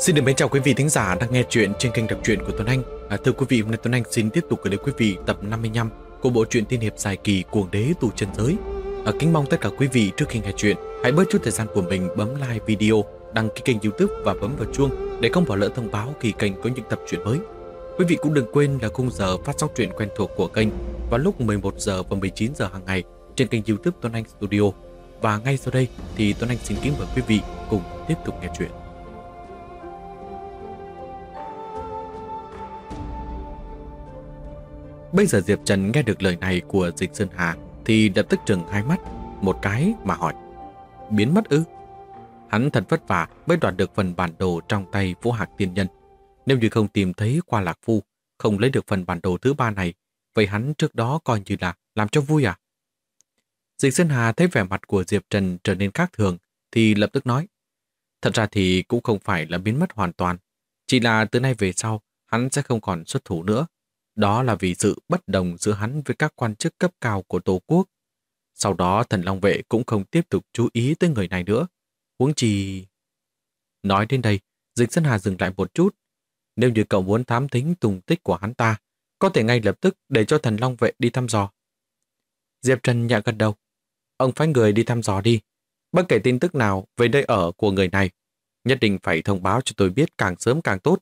Xin được mến chào quý vị thính giả đang nghe chuyện trên kênh đọc truyện của Tuấn Anh. Thưa quý vị, hôm nay Tuấn Anh xin tiếp tục gửi đến quý vị tập 55 của bộ truyện tiên hiệp dài kỳ Cuồng Đế Tù Chân Giới. Kính mong tất cả quý vị trước khi nghe chuyện hãy bớt chút thời gian của mình bấm like video, đăng ký kênh YouTube và bấm vào chuông để không bỏ lỡ thông báo khi kênh có những tập truyện mới. Quý vị cũng đừng quên là khung giờ phát sóng truyện quen thuộc của kênh vào lúc 11 giờ và 19 giờ hàng ngày trên kênh YouTube Tuấn Anh Studio. Và ngay sau đây thì Tuấn Anh xin kính mời quý vị cùng tiếp tục nghe chuyện. Bây giờ Diệp Trần nghe được lời này của Dịch Sơn Hà thì lập tức trừng hai mắt một cái mà hỏi: biến mất ư? Hắn thật vất vả mới đoạt được phần bản đồ trong tay Vũ Hạc tiên nhân. Nếu như không tìm thấy Qua Lạc Phu, không lấy được phần bản đồ thứ ba này, vậy hắn trước đó coi như là làm cho vui à? Dịch Sơn Hà thấy vẻ mặt của Diệp Trần trở nên khác thường thì lập tức nói: thật ra thì cũng không phải là biến mất hoàn toàn, chỉ là từ nay về sau hắn sẽ không còn xuất thủ nữa. Đó là vì sự bất đồng giữa hắn với các quan chức cấp cao của Tổ quốc. Sau đó Thần Long Vệ cũng không tiếp tục chú ý tới người này nữa. Huống chi... Nói đến đây, Dịch Sơn Hà dừng lại một chút. Nếu như cậu muốn thám thính tung tích của hắn ta, có thể ngay lập tức để cho Thần Long Vệ đi thăm dò. Diệp Trần nhẹ gật đầu. Ông phái người đi thăm dò đi. Bất kể tin tức nào về nơi ở của người này, nhất định phải thông báo cho tôi biết càng sớm càng tốt.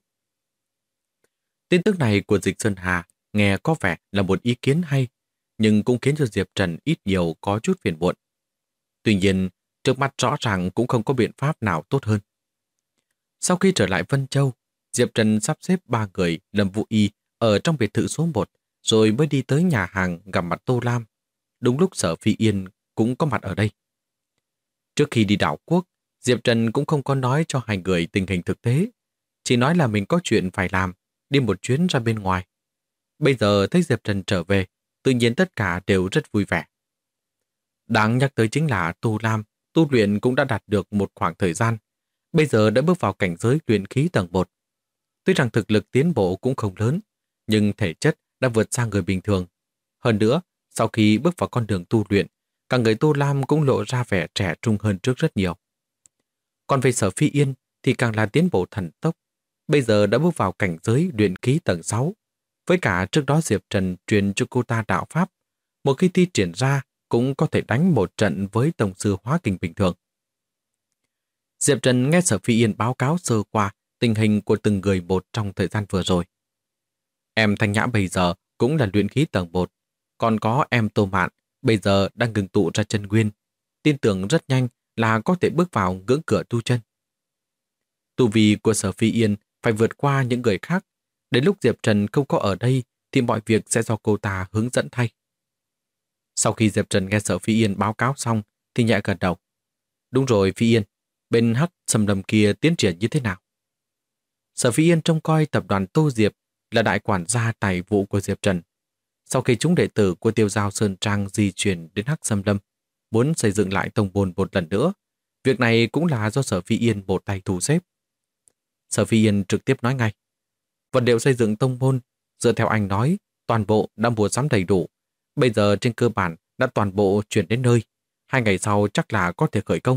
Tin tức này của Dịch Sơn Hà nghe có vẻ là một ý kiến hay, nhưng cũng khiến cho Diệp Trần ít nhiều có chút phiền muộn. Tuy nhiên, trước mắt rõ ràng cũng không có biện pháp nào tốt hơn. Sau khi trở lại Vân Châu, Diệp Trần sắp xếp 3 người Lâm Vũ Y ở trong biệt thự số 1, rồi mới đi tới nhà hàng gặp mặt Tô Lam. Đúng lúc Sở Phi Yên cũng có mặt ở đây. Trước khi đi đảo quốc, Diệp Trần cũng không có nói cho hai người tình hình thực tế, chỉ nói là mình có chuyện phải làm, đi một chuyến ra bên ngoài. Bây giờ thấy Diệp Trần trở về, tự nhiên tất cả đều rất vui vẻ. Đáng nhắc tới chính là Tô Lam tu luyện cũng đã đạt được một khoảng thời gian, bây giờ đã bước vào cảnh giới luyện khí tầng 1. Tuy rằng thực lực tiến bộ cũng không lớn, nhưng thể chất đã vượt xa người bình thường. Hơn nữa, sau khi bước vào con đường tu luyện, cả người Tô Lam cũng lộ ra vẻ trẻ trung hơn trước rất nhiều. Còn về Sở Phi Yên thì càng là tiến bộ thần tốc, bây giờ đã bước vào cảnh giới luyện khí tầng 6. Với cả trước đó Diệp Trần truyền cho cô ta đạo pháp, một khi thi triển ra cũng có thể đánh một trận với tổng sư hóa kình bình thường. Diệp Trần nghe Sở Phi Yên báo cáo sơ qua tình hình của từng người một trong thời gian vừa rồi. Em Thanh Nhã bây giờ cũng là luyện khí tầng 1, còn có em Tô Mạn bây giờ đang ngừng tụ ra chân nguyên, tin tưởng rất nhanh là có thể bước vào ngưỡng cửa tu chân. Tu vi của Sở Phi Yên phải vượt qua những người khác. Đến lúc Diệp Trần không có ở đây thì mọi việc sẽ do cô ta hướng dẫn thay. Sau khi Diệp Trần nghe Sở Phi Yên báo cáo xong thì nhẹ gật đầu. Đúng rồi Phi Yên, bên Hắc Xâm Lâm kia tiến triển như thế nào? Sở Phi Yên trông coi tập đoàn Tô Diệp là đại quản gia tài vụ của Diệp Trần. Sau khi chúng đệ tử của Tiêu Giao Sơn Trang di chuyển đến Hắc Xâm Lâm, muốn xây dựng lại tông môn một lần nữa, việc này cũng là do Sở Phi Yên một tay thu xếp. Sở Phi Yên trực tiếp nói ngay: vật liệu xây dựng tông môn, dựa theo anh nói, toàn bộ đã mua sắm đầy đủ. Bây giờ trên cơ bản đã toàn bộ chuyển đến nơi. 2 ngày sau chắc là có thể khởi công.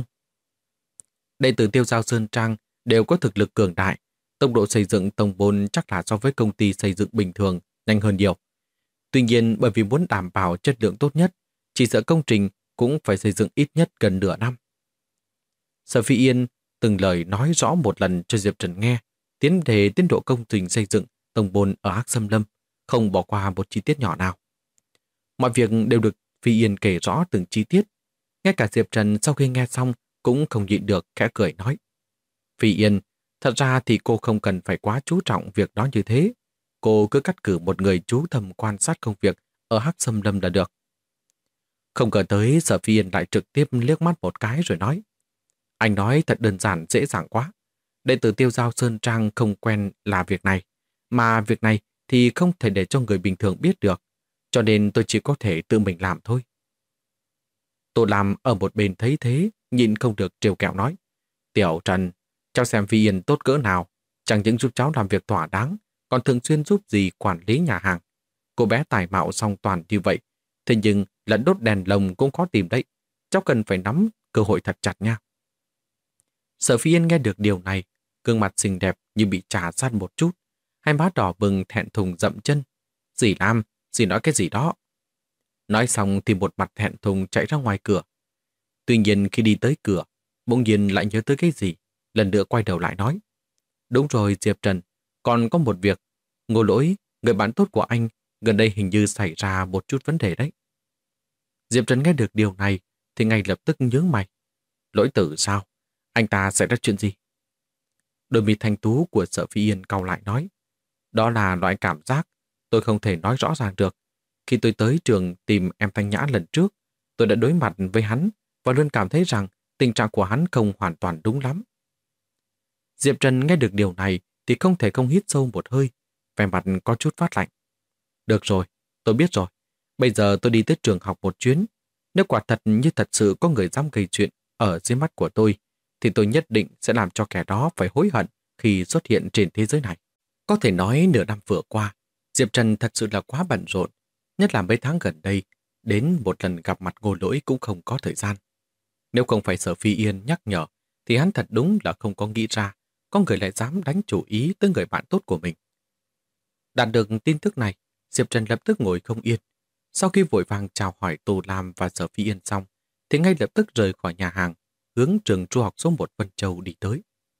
Đệ tử Tiêu Giao Sơn Trang đều có thực lực cường đại. Tốc độ xây dựng tông môn chắc là so với công ty xây dựng bình thường nhanh hơn nhiều. Tuy nhiên bởi vì muốn đảm bảo chất lượng tốt nhất, chỉ sợ công trình cũng phải xây dựng ít nhất gần nửa năm. Sở Phi Yên từng lời nói rõ một lần cho Diệp Trần nghe, tiến độ công trình xây dựng tông môn ở Hắc Xâm Lâm, không bỏ qua một chi tiết nhỏ nào. Mọi việc đều được Phi Yên kể rõ từng chi tiết. Ngay cả Diệp Trần sau khi nghe xong cũng không nhịn được khẽ cười nói: Phi Yên, thật ra thì cô không cần phải quá chú trọng việc đó như thế. Cô cứ cắt cử một người chú thầm quan sát công việc ở Hắc Xâm Lâm là được. Không ngờ tới Sở Phi Yên lại trực tiếp liếc mắt một cái rồi nói: anh nói thật đơn giản dễ dàng quá. Đệ tử Tiêu Giao Sơn Trang không quen là việc này, mà việc này thì không thể để cho người bình thường biết được, cho nên tôi chỉ có thể tự mình làm thôi. Tô Lam ở một bên thấy thế, nhịn không được trêu kẹo nói: Tiểu Trần, cháu xem Phi Yên tốt cỡ nào, chẳng những giúp cháu làm việc thỏa đáng, còn thường xuyên giúp dì quản lý nhà hàng. Cô bé tài mạo song toàn như vậy, thế nhưng lẫn đốt đèn lồng cũng khó tìm đấy. Cháu cần phải nắm cơ hội thật chặt nha. Sở Phi Yên nghe được điều này, gương mặt xinh đẹp như bị trà sát một chút, hai má đỏ bừng thẹn thùng dậm chân. Dì Lam, dì nói cái gì đó? Nói xong thì một mặt thẹn thùng chạy ra ngoài cửa. Tuy nhiên khi đi tới cửa, bỗng nhiên lại nhớ tới cái gì, lần nữa quay đầu lại nói. Đúng rồi Diệp Trần, còn có một việc. Ngô Lỗi, người bạn tốt của anh, gần đây hình như xảy ra một chút vấn đề đấy. Diệp Trần nghe được điều này thì ngay lập tức nhướng mày. Lỗi Tử sao? Anh ta xảy ra chuyện gì? Đôi mi thanh tú của Sở Phi Yên cau lại nói. Đó là loại cảm giác tôi không thể nói rõ ràng được. Khi tôi tới trường tìm em Thanh Nhã lần trước, tôi đã đối mặt với hắn và luôn cảm thấy rằng tình trạng của hắn không hoàn toàn đúng lắm. Diệp Trần nghe được điều này thì không thể không hít sâu một hơi, vẻ mặt có chút phát lạnh. Được rồi, tôi biết rồi. Bây giờ tôi đi tới trường học một chuyến. Nếu quả thật như thật sự có người dám gây chuyện ở dưới mắt của tôi, thì tôi nhất định sẽ làm cho kẻ đó phải hối hận khi xuất hiện trên thế giới này. Có thể nói nửa năm vừa qua, Diệp Trần thật sự là quá bận rộn, nhất là mấy tháng gần đây, đến một lần gặp mặt Ngô Lỗi cũng không có thời gian. Nếu không phải Sở Phi Yên nhắc nhở, thì hắn thật đúng là không có nghĩ ra có người lại dám đánh chủ ý tới người bạn tốt của mình. Đạt được tin tức này, Diệp Trần lập tức ngồi không yên. Sau khi vội vàng chào hỏi Tô Lam và Sở Phi Yên xong, thì ngay lập tức rời khỏi nhà hàng, hướng trường trung học số 1 Vân Châu đi tới.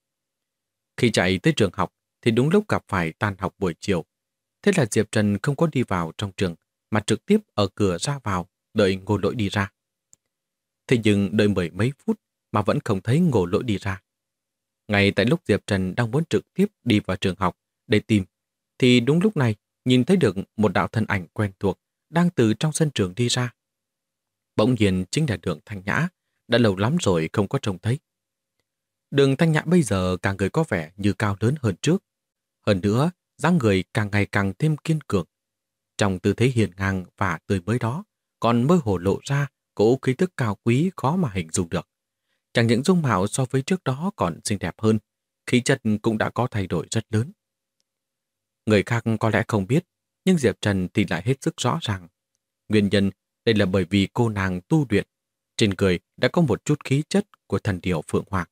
Khi chạy tới trường học, thì đúng lúc gặp phải tan học buổi chiều. Thế là Diệp Trần không có đi vào trong trường, mà trực tiếp ở cửa ra vào, đợi Ngô Lỗi đi ra. Thế nhưng đợi mười mấy phút mà vẫn không thấy Ngô Lỗi đi ra. Ngay tại lúc Diệp Trần đang muốn trực tiếp đi vào trường học để tìm, thì đúng lúc này nhìn thấy được một đạo thân ảnh quen thuộc đang từ trong sân trường đi ra. Bỗng nhiên chính là Đường Thanh Nhã, đã lâu lắm rồi không có trông thấy. Đường Thanh Nhã bây giờ càng người có vẻ như cao lớn hơn trước. Hơn nữa, dáng người càng ngày càng thêm kiên cường. Trong tư thế hiền ngang và tươi mới đó, còn mơ hồ lộ ra cỗ khí tức cao quý khó mà hình dung được. Chẳng những dung mạo so với trước đó còn xinh đẹp hơn, khí chất cũng đã có thay đổi rất lớn. Người khác có lẽ không biết, nhưng Diệp Trần thì lại hết sức rõ ràng. Nguyên nhân đây là bởi vì cô nàng tu luyện, trên người đã có một chút khí chất của thần điểu Phượng Hoàng.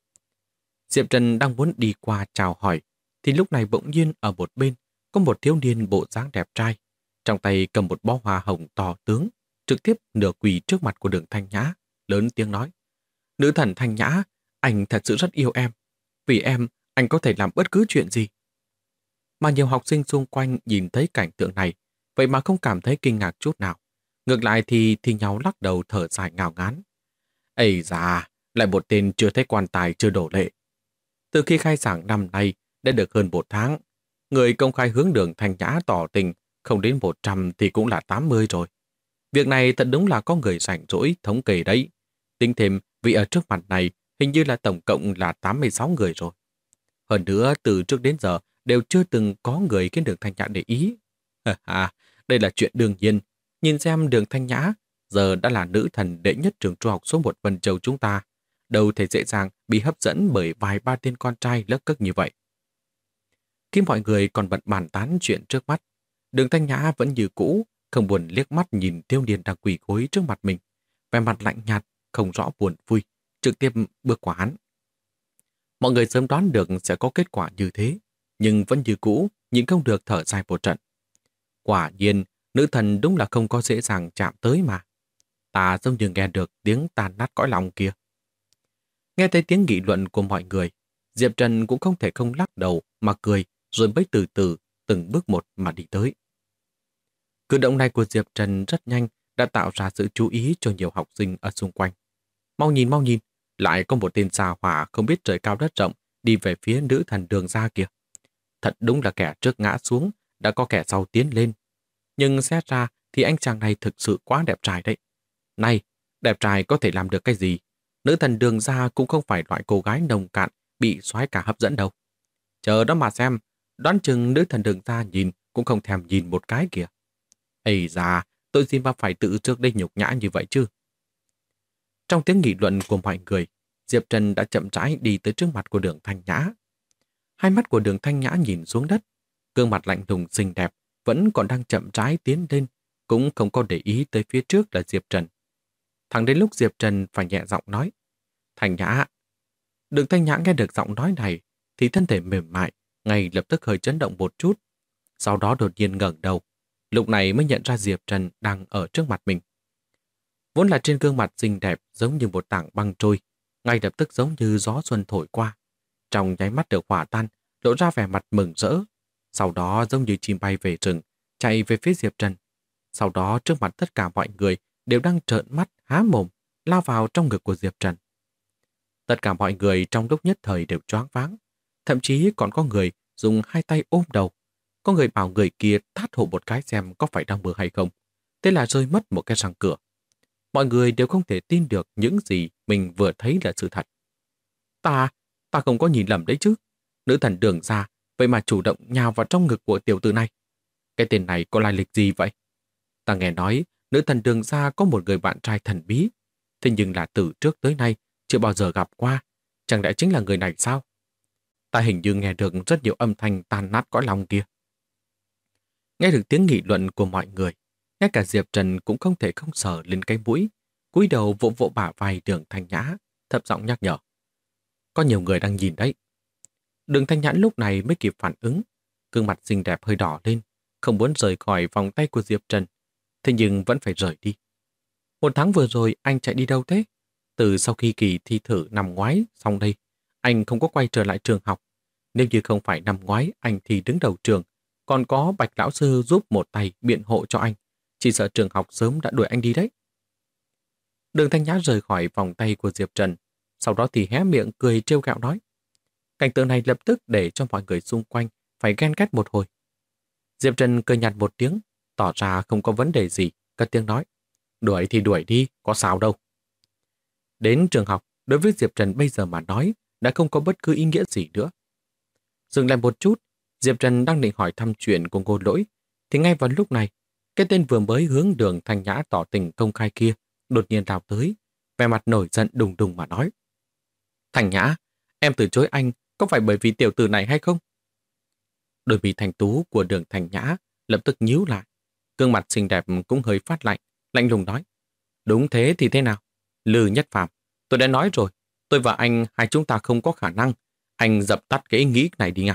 Diệp Trần đang muốn đi qua chào hỏi, thì lúc này bỗng nhiên ở một bên có một thiếu niên bộ dáng đẹp trai, trong tay cầm một bó hoa hồng to tướng, trực tiếp nửa quỳ trước mặt của Đường Thanh Nhã, lớn tiếng nói. Nữ thần Thanh Nhã, anh thật sự rất yêu em. Vì em, anh có thể làm bất cứ chuyện gì. Mà nhiều học sinh xung quanh nhìn thấy cảnh tượng này, vậy mà không cảm thấy kinh ngạc chút nào. Ngược lại thì nhau lắc đầu thở dài ngao ngán. Ây da, lại một tên chưa thấy quan tài chưa đổ lệ. Từ khi khai giảng năm nay đã được hơn 1 tháng, người công khai hướng Đường Thanh Nhã tỏ tình không đến 100 thì cũng là 80 rồi. Việc này thật đúng là có người rảnh rỗi thống kê đấy. Tính thêm vì ở trước mặt này hình như là tổng cộng là 86 người rồi. Hơn nữa từ trước đến giờ đều chưa từng có người khiến Đường Thanh Nhã để ý. Đây là chuyện đương nhiên. Nhìn xem Đường Thanh Nhã giờ đã là nữ thần đệ nhất trường trung học số 1 Vân Châu chúng ta. Đâu thể dễ dàng bị hấp dẫn bởi vài ba tên con trai lấc cấc như vậy. Khi mọi người còn bận bàn tán chuyện trước mắt, Đường Thanh Nhã vẫn như cũ, không buồn liếc mắt nhìn thiếu niên đang quỳ gối trước mặt mình, vẻ mặt lạnh nhạt, không rõ buồn vui, trực tiếp bước qua hắn. Mọi người sớm đoán được sẽ có kết quả như thế, nhưng vẫn như cũ, nhịn không được thở dài một trận. Quả nhiên, nữ thần đúng là không có dễ dàng chạm tới mà. Ta giống như nghe được tiếng tan nát cõi lòng kia. Nghe thấy tiếng nghị luận của mọi người, Diệp Trần cũng không thể không lắc đầu mà cười, rồi mới từ từ, từng bước một mà đi tới. Cử động này của Diệp Trần rất nhanh đã tạo ra sự chú ý cho nhiều học sinh ở xung quanh. Mau nhìn, lại có một tên xa hỏa không biết trời cao đất rộng đi về phía nữ thần Đường ra kìa. Thật đúng là kẻ trước ngã xuống, đã có kẻ sau tiến lên. Nhưng xét ra thì anh chàng này thực sự quá đẹp trai đấy. Này, đẹp trai có thể làm được cái gì? Nữ thần Đường ra cũng không phải loại cô gái nồng cạn bị soái cả hấp dẫn đâu. Chờ đó mà xem, đoán chừng nữ thần Đường ra nhìn cũng không thèm nhìn một cái kìa. Ây da, tôi xin mà phải tự trước đây nhục nhã như vậy chứ. Trong tiếng nghị luận của mọi người, Diệp Trần đã chậm rãi đi tới trước mặt của Đường Thanh Nhã. Hai mắt của Đường Thanh Nhã nhìn xuống đất, gương mặt lạnh lùng xinh đẹp vẫn còn đang chậm rãi tiến lên, cũng không có để ý tới phía trước là Diệp Trần. Thẳng đến lúc Diệp Trần phải nhẹ giọng nói, Thanh Nhã. Đường Thanh Nhã nghe được giọng nói này thì thân thể mềm mại, ngay lập tức hơi chấn động một chút. Sau đó đột nhiên ngẩng đầu, lúc này mới nhận ra Diệp Trần đang ở trước mặt mình. Vốn là trên gương mặt xinh đẹp giống như một tảng băng trôi, ngay lập tức giống như gió xuân thổi qua. Trong nháy mắt được hòa tan, lộ ra vẻ mặt mừng rỡ. Sau đó giống như chim bay về rừng, chạy về phía Diệp Trần. Sau đó trước mặt tất cả mọi người đều đang trợn mắt há mồm, lao vào trong ngực của Diệp Trần. Tất cả mọi người trong lúc nhất thời đều choáng váng. Thậm chí còn có người dùng hai tay ôm đầu. Có người bảo người kia tát hộ một cái xem có phải đang mơ hay không. Thế là rơi mất một cái răng cửa. Mọi người đều không thể tin được những gì mình vừa thấy là sự thật. Ta không có nhìn lầm đấy chứ. Nữ thần Đường Gia vậy mà chủ động nhào vào trong ngực của tiểu tử này. Cái tên này có lai lịch gì vậy? Ta nghe nói nữ thần Đường Gia có một người bạn trai thần bí. Thế nhưng là từ trước tới nay chưa bao giờ gặp qua. Chẳng lẽ chính là người này sao? Ta hình như nghe được rất nhiều âm thanh tan nát cõi lòng kia. Nghe được tiếng nghị luận của mọi người, ngay cả Diệp Trần cũng không thể không sờ lên cái mũi, cúi đầu vỗ vỗ bả vai Đường Thanh Nhã, thấp giọng nhắc nhở. Có nhiều người đang nhìn đấy. Đường Thanh Nhã lúc này mới kịp phản ứng, gương mặt xinh đẹp hơi đỏ lên, không muốn rời khỏi vòng tay của Diệp Trần, thế nhưng vẫn phải rời đi. 1 tháng vừa rồi anh chạy đi đâu thế? Từ sau khi kỳ thi thử năm ngoái xong đây, anh không có quay trở lại trường học. Nếu như không phải năm ngoái anh thi đứng đầu trường, còn có Bạch lão sư giúp một tay biện hộ cho anh, chỉ sợ trường học sớm đã đuổi anh đi đấy. Đường Thanh Nhã rời khỏi vòng tay của Diệp Trần, sau đó thì hé miệng cười trêu ghẹo nói. Cảnh tượng này lập tức để cho mọi người xung quanh phải ghen ghét một hồi. Diệp Trần cười nhạt một tiếng, tỏ ra không có vấn đề gì, cất tiếng nói. Đuổi thì đuổi đi, có sao đâu. Đến trường học, đối với Diệp Trần bây giờ mà nói, đã không có bất cứ ý nghĩa gì nữa. Dừng lại một chút, Diệp Trần đang định hỏi thăm chuyện của Ngô Lỗi, thì ngay vào lúc này, cái tên vừa mới hướng Đường Thanh Nhã tỏ tình công khai kia đột nhiên lao tới, vẻ mặt nổi giận đùng đùng mà nói. Thanh Nhã, em từ chối anh có phải bởi vì tiểu tử này hay không? Đôi mi thanh tú của Đường Thanh Nhã lập tức nhíu lại, gương mặt xinh đẹp cũng hơi phát lạnh, lạnh lùng nói. Đúng thế thì thế nào? Lư Nhất Phàm, tôi đã nói rồi, tôi và anh hai chúng ta không có khả năng, anh dập tắt cái ý nghĩ này đi nha.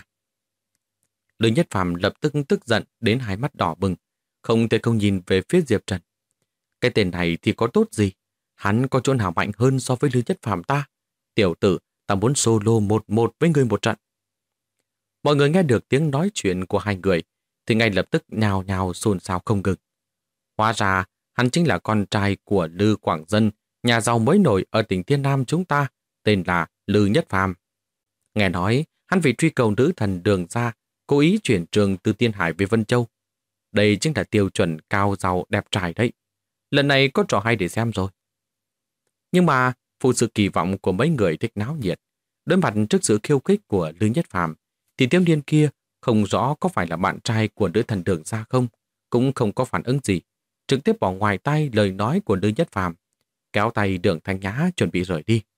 Lư Nhất Phàm lập tức tức giận đến hai mắt đỏ bừng, không thể không nhìn về phía Diệp Trần. Cái tên này thì có tốt gì? Hắn có chỗ nào mạnh hơn so với Lư Nhất Phàm ta? Tiểu tử, ta muốn solo 1-1 với người một trận. Mọi người nghe được tiếng nói chuyện của hai người, thì ngay lập tức nhào nhào xôn xao không ngừng. Hóa ra, hắn chính là con trai của Lư Quảng Dân, nhà giàu mới nổi ở tỉnh Thiên Nam chúng ta, tên là Lư Nhất Phàm. Nghe nói, hắn vì truy cầu nữ thần Đường Gia, cố ý chuyển trường từ Tiên Hải về Vân Châu. Đây chính là tiêu chuẩn cao giàu đẹp trai đấy. Lần này có trò hay để xem rồi. Nhưng mà, phụ sự kỳ vọng của mấy người thích náo nhiệt, đối mặt trước sự khiêu khích của Lư Nhất Phàm, thì thiếu niên kia không rõ có phải là bạn trai của nữ thần Đường Gia không, cũng không có phản ứng gì, trực tiếp bỏ ngoài tai lời nói của Lư Nhất Phàm, kéo tay Đường Thanh Nhã chuẩn bị rời đi.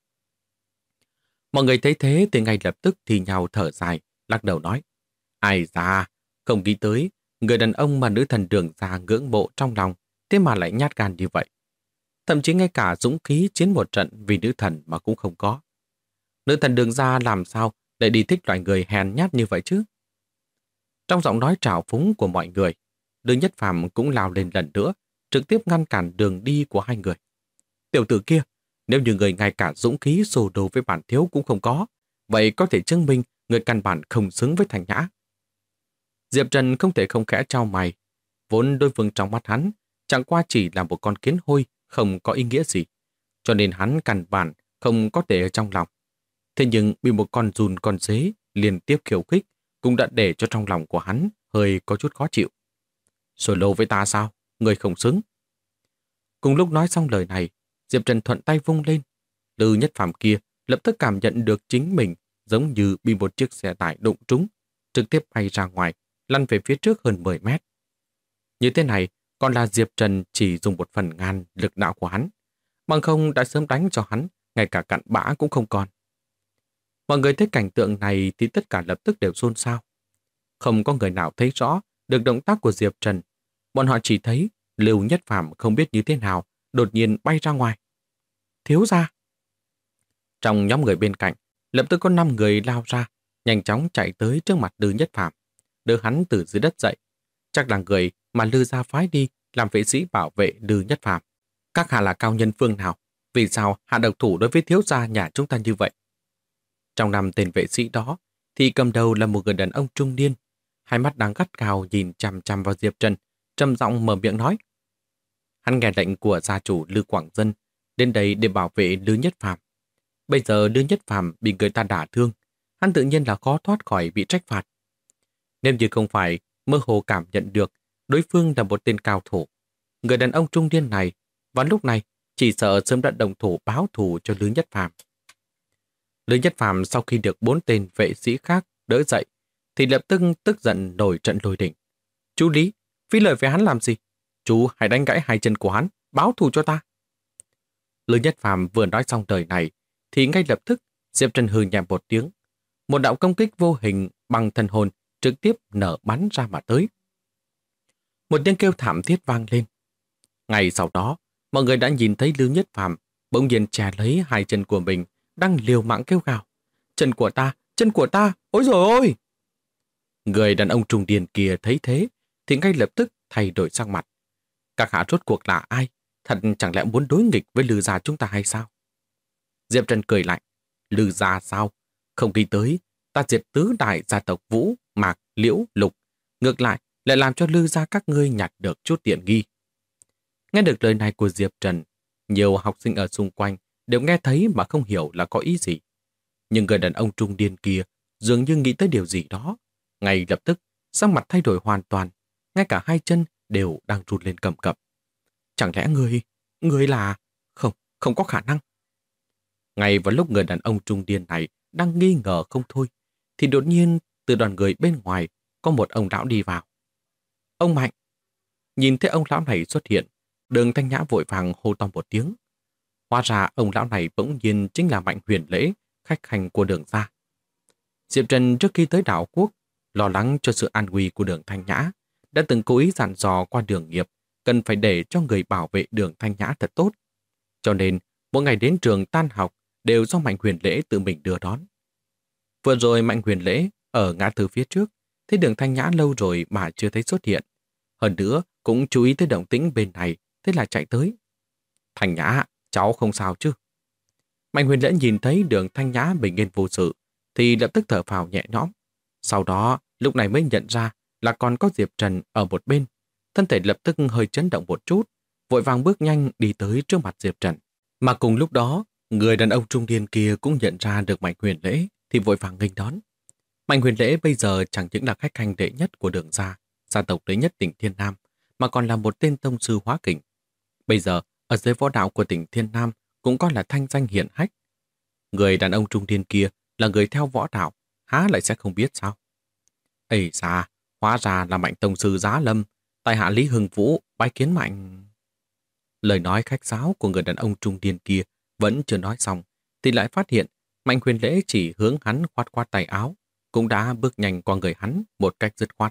Mọi người thấy thế thì ngay lập tức thì nhào thở dài, lắc đầu nói. Ai da, không nghĩ tới, người đàn ông mà nữ thần Đường Gia ngưỡng mộ trong lòng, thế mà lại nhát gan như vậy. Thậm chí ngay cả dũng khí chiến một trận vì nữ thần mà cũng không có. Nữ thần Đường Gia làm sao lại đi thích loại người hèn nhát như vậy chứ? Trong giọng nói trào phúng của mọi người, Lư Nhất Phàm cũng lao lên lần nữa, trực tiếp ngăn cản đường đi của hai người. Tiểu tử kia, nếu như người ngay cả dũng khí xô đồ với bản thiếu cũng không có, vậy có thể chứng minh người căn bản không xứng với Thanh Nhã. Diệp Trần không thể không khẽ trao mày, vốn đối phương trong mắt hắn chẳng qua chỉ là một con kiến hôi không có ý nghĩa gì, cho nên hắn căn bản không có để ở trong lòng. Thế nhưng bị một con giun con dế liên tiếp khiêu khích cũng đã để cho trong lòng của hắn hơi có chút khó chịu. Solo với ta sao? Người không xứng. Cùng lúc nói xong lời này, Diệp Trần thuận tay vung lên. Lư Nhất Phàm kia lập tức cảm nhận được chính mình giống như bị một chiếc xe tải đụng trúng, trực tiếp bay ra ngoài, lăn về phía trước hơn 10 mét. Như thế này, còn là Diệp Trần chỉ dùng 1/1000 lực đạo của hắn, bằng không đã sớm đánh cho hắn, ngay cả cặn bã cũng không còn. Mọi người thấy cảnh tượng này thì tất cả lập tức đều xôn xao. Không có người nào thấy rõ được động tác của Diệp Trần. Bọn họ chỉ thấy Lưu Nhất Phàm không biết như thế nào, đột nhiên bay ra ngoài. Thiếu gia! Trong nhóm người bên cạnh, lập tức có 5 người lao ra, nhanh chóng chạy tới trước mặt Lư Nhất Phàm, đưa hắn từ dưới đất dậy. Chắc là người mà Lư gia phái đi làm vệ sĩ bảo vệ Lư Nhất Phàm. Các hạ là cao nhân phương nào? Vì sao hạ độc thủ đối với thiếu gia nhà chúng ta như vậy? Trong năm tên vệ sĩ đó, thì cầm đầu là một người đàn ông trung niên, hai mắt đang gắt gao nhìn chằm chằm vào Diệp Trần, trầm giọng mở miệng nói. Hắn nghe lệnh của gia chủ Lư Quảng Dân đến đây để bảo vệ Lư Nhất Phàm. Bây giờ Lư Nhất Phàm bị người ta đả thương, hắn tự nhiên là khó thoát khỏi bị trách phạt. Nếu như không phải mơ hồ cảm nhận được đối phương là một tên cao thủ, người đàn ông trung niên này vào lúc này chỉ sợ sớm đã đồng thủ báo thù cho Lư Nhất Phàm. Lư Nhất Phàm sau khi được 4 tên vệ sĩ khác đỡ dậy thì lập tức tức giận nổi trận lôi đình. Chú Lý, phí lời với hắn làm gì? Chú hãy đánh gãy hai chân của hắn, báo thù cho ta. Lư Nhất Phàm vừa nói xong lời này thì ngay lập tức Diệp Trần hừ nhẹ một tiếng. Một đạo công kích vô hình bằng thần hồn trực tiếp nở bắn ra mà tới. Một tiếng kêu thảm thiết vang lên. Ngay sau đó, mọi người đã nhìn thấy Lư Nhất Phàm bỗng nhiên chè lấy hai chân của mình đang liều mạng kêu gào. Chân của ta, ôi dồi ôi! Người đàn ông trung niên kia thấy thế thì ngay lập tức thay đổi sắc mặt. Các hạ rốt cuộc là ai? Thật chẳng lẽ muốn đối nghịch với Lư gia chúng ta hay sao? Diệp Trần cười lạnh. Lư gia sao? Không nghĩ tới, ta diệt tứ đại gia tộc Vũ, Mạc, Liễu, Lục. Ngược lại làm cho Lư gia các ngươi nhặt được chút tiện nghi. Nghe được lời này của Diệp Trần, nhiều học sinh ở xung quanh đều nghe thấy mà không hiểu là có ý gì. Nhưng người đàn ông trung niên kia dường như nghĩ tới điều gì đó. Ngay lập tức, sắc mặt thay đổi hoàn toàn, ngay cả hai chân đều đang run lên cầm cập. Chẳng lẽ ngươi là... Không có khả năng. Ngay vào lúc người đàn ông trung niên này đang nghi ngờ không thôi, thì đột nhiên từ đoàn người bên ngoài có một ông lão đi vào. Ông Mạnh. Nhìn thấy ông lão này xuất hiện, Đường Thanh Nhã vội vàng hô to một tiếng. Hóa ra ông lão này bỗng nhiên chính là Mạnh Huyền Lễ, khách hành của Đường gia. Diệp Trần trước khi tới đảo quốc, lo lắng cho sự an nguy của Đường Thanh Nhã, đã từng cố ý dặn dò qua Đường Nghiệp cần phải để cho người bảo vệ Đường Thanh Nhã thật tốt. Cho nên, mỗi ngày đến trường tan học đều do Mạnh Huyền Lễ tự mình đưa đón. Vừa rồi Mạnh Huyền Lễ ở ngã tư phía trước, thấy Đường Thanh Nhã lâu rồi mà chưa thấy xuất hiện. Hơn nữa, cũng chú ý tới động tĩnh bên này, thế là chạy tới. Thanh Nhã, cháu không sao chứ? Mạnh Huyền Lễ nhìn thấy Đường Thanh Nhã bình yên vô sự, thì lập tức thở phào nhẹ nhõm. Sau đó, lúc này mới nhận ra là còn có Diệp Trần ở một bên. Thân thể lập tức hơi chấn động một chút, vội vàng bước nhanh đi tới trước mặt Diệp Trần. Mà cùng lúc đó, người đàn ông trung niên kia cũng nhận ra được Mạnh Huyền Lễ thì vội vàng nghênh đón. Mạnh Huyền Lễ bây giờ chẳng những là khách khanh đệ nhất của Đường gia, gia tộc đệ nhất tỉnh Thiên Nam, mà còn là một tên tông sư hóa kình. Bây giờ, ở dưới võ đạo của tỉnh Thiên Nam cũng có là thanh danh hiển hách. Người đàn ông trung niên kia là người theo võ đạo, há lại sẽ không biết sao? Ây da, hóa ra là Mạnh tông sư Giá Lâm, tại hạ Lý Hưng Vũ bái kiến Mạnh. Lời nói khách sáo của người đàn ông trung niên kia vẫn chưa nói xong, thì lại phát hiện Mạnh Huyền Lễ chỉ hướng hắn khoát khoát tay áo, cũng đã bước nhanh qua người hắn một cách dứt khoát.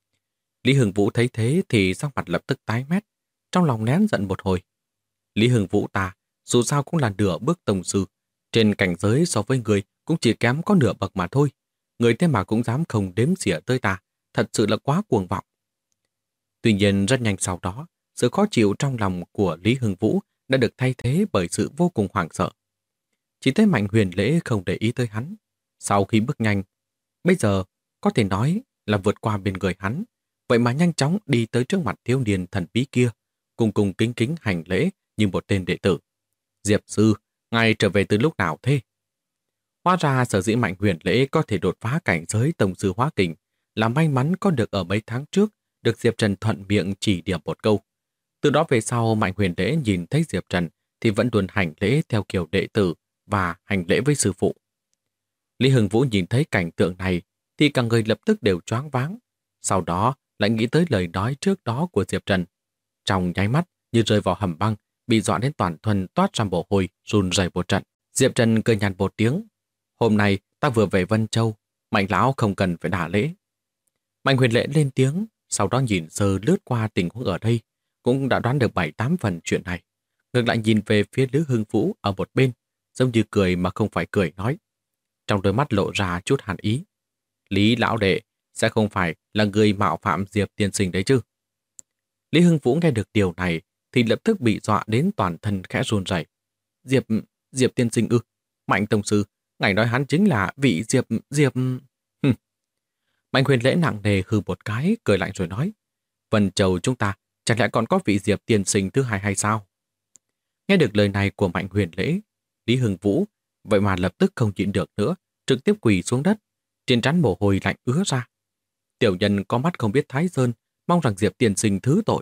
Lý Hưng Vũ thấy thế thì sắc mặt lập tức tái mét, trong lòng nén giận một hồi. Lý Hưng Vũ ta, dù sao cũng là nửa bước tông sư, trên cảnh giới so với người cũng chỉ kém có nửa bậc mà thôi. Người thế mà cũng dám không đếm xỉa tới ta, thật sự là quá cuồng vọng. Tuy nhiên rất nhanh sau đó, sự khó chịu trong lòng của Lý Hưng Vũ đã được thay thế bởi sự vô cùng hoảng sợ. Chỉ thấy Mạnh Huyền Lễ không để ý tới hắn. Sau khi bước nhanh, bây giờ có thể nói là vượt qua bên người hắn, vậy mà nhanh chóng đi tới trước mặt thiếu niên thần bí kia, cùng cùng kính kính hành lễ như một tên đệ tử. Diệp sư, ngài trở về từ lúc nào thế? Hóa ra sở dĩ Mạnh Huyền Lễ có thể đột phá cảnh giới tông sư hóa kình là may mắn có được ở mấy tháng trước được Diệp Trần thuận miệng chỉ điểm một câu. Từ đó về sau Mạnh Huyền Lễ nhìn thấy Diệp Trần thì vẫn luôn hành lễ theo kiểu đệ tử và hành lễ với sư phụ. Lý Hưng Vũ nhìn thấy cảnh tượng này thì cả người lập tức đều choáng váng. Sau đó lại nghĩ tới lời nói trước đó của Diệp Trần. Trong nháy mắt như rơi vào hầm băng, bị dọa đến toàn thân toát ra mồ hôi, run rẩy một trận. Diệp Trần cười nhạt một tiếng. Hôm nay ta vừa về Vân Châu, Mạnh lão không cần phải đả lễ. Mạnh Huyền Lễ lên tiếng, sau đó nhìn sơ lướt qua tình huống ở đây, cũng đã đoán được 7-8 phần chuyện này. Ngược lại nhìn về phía Lý Hưng Vũ ở một bên, giống như cười mà không phải cười nói. Trong đôi mắt lộ ra chút hàn ý. Lý lão đệ sẽ không phải là người mạo phạm Diệp tiên sinh đấy chứ? Lý Hưng Vũ nghe được điều này thì lập tức bị dọa đến toàn thân khẽ run rẩy. Diệp, Diệp tiên sinh ư? Mạnh tông sư, ngài nói hắn chính là vị Diệp... Mạnh Huyền Lễ nặng nề hừ một cái, cười lạnh rồi nói. Vân Châu chúng ta chẳng lẽ còn có vị Diệp tiên sinh thứ hai hay sao? Nghe được lời này của Mạnh Huyền Lễ, Lý Hưng Vũ vậy mà lập tức không nhịn được nữa, trực tiếp quỳ xuống đất, trên trán mồ hôi lạnh ứa ra. Tiểu nhân có mắt không biết thái sơn, mong rằng Diệp tiên sinh thứ tội.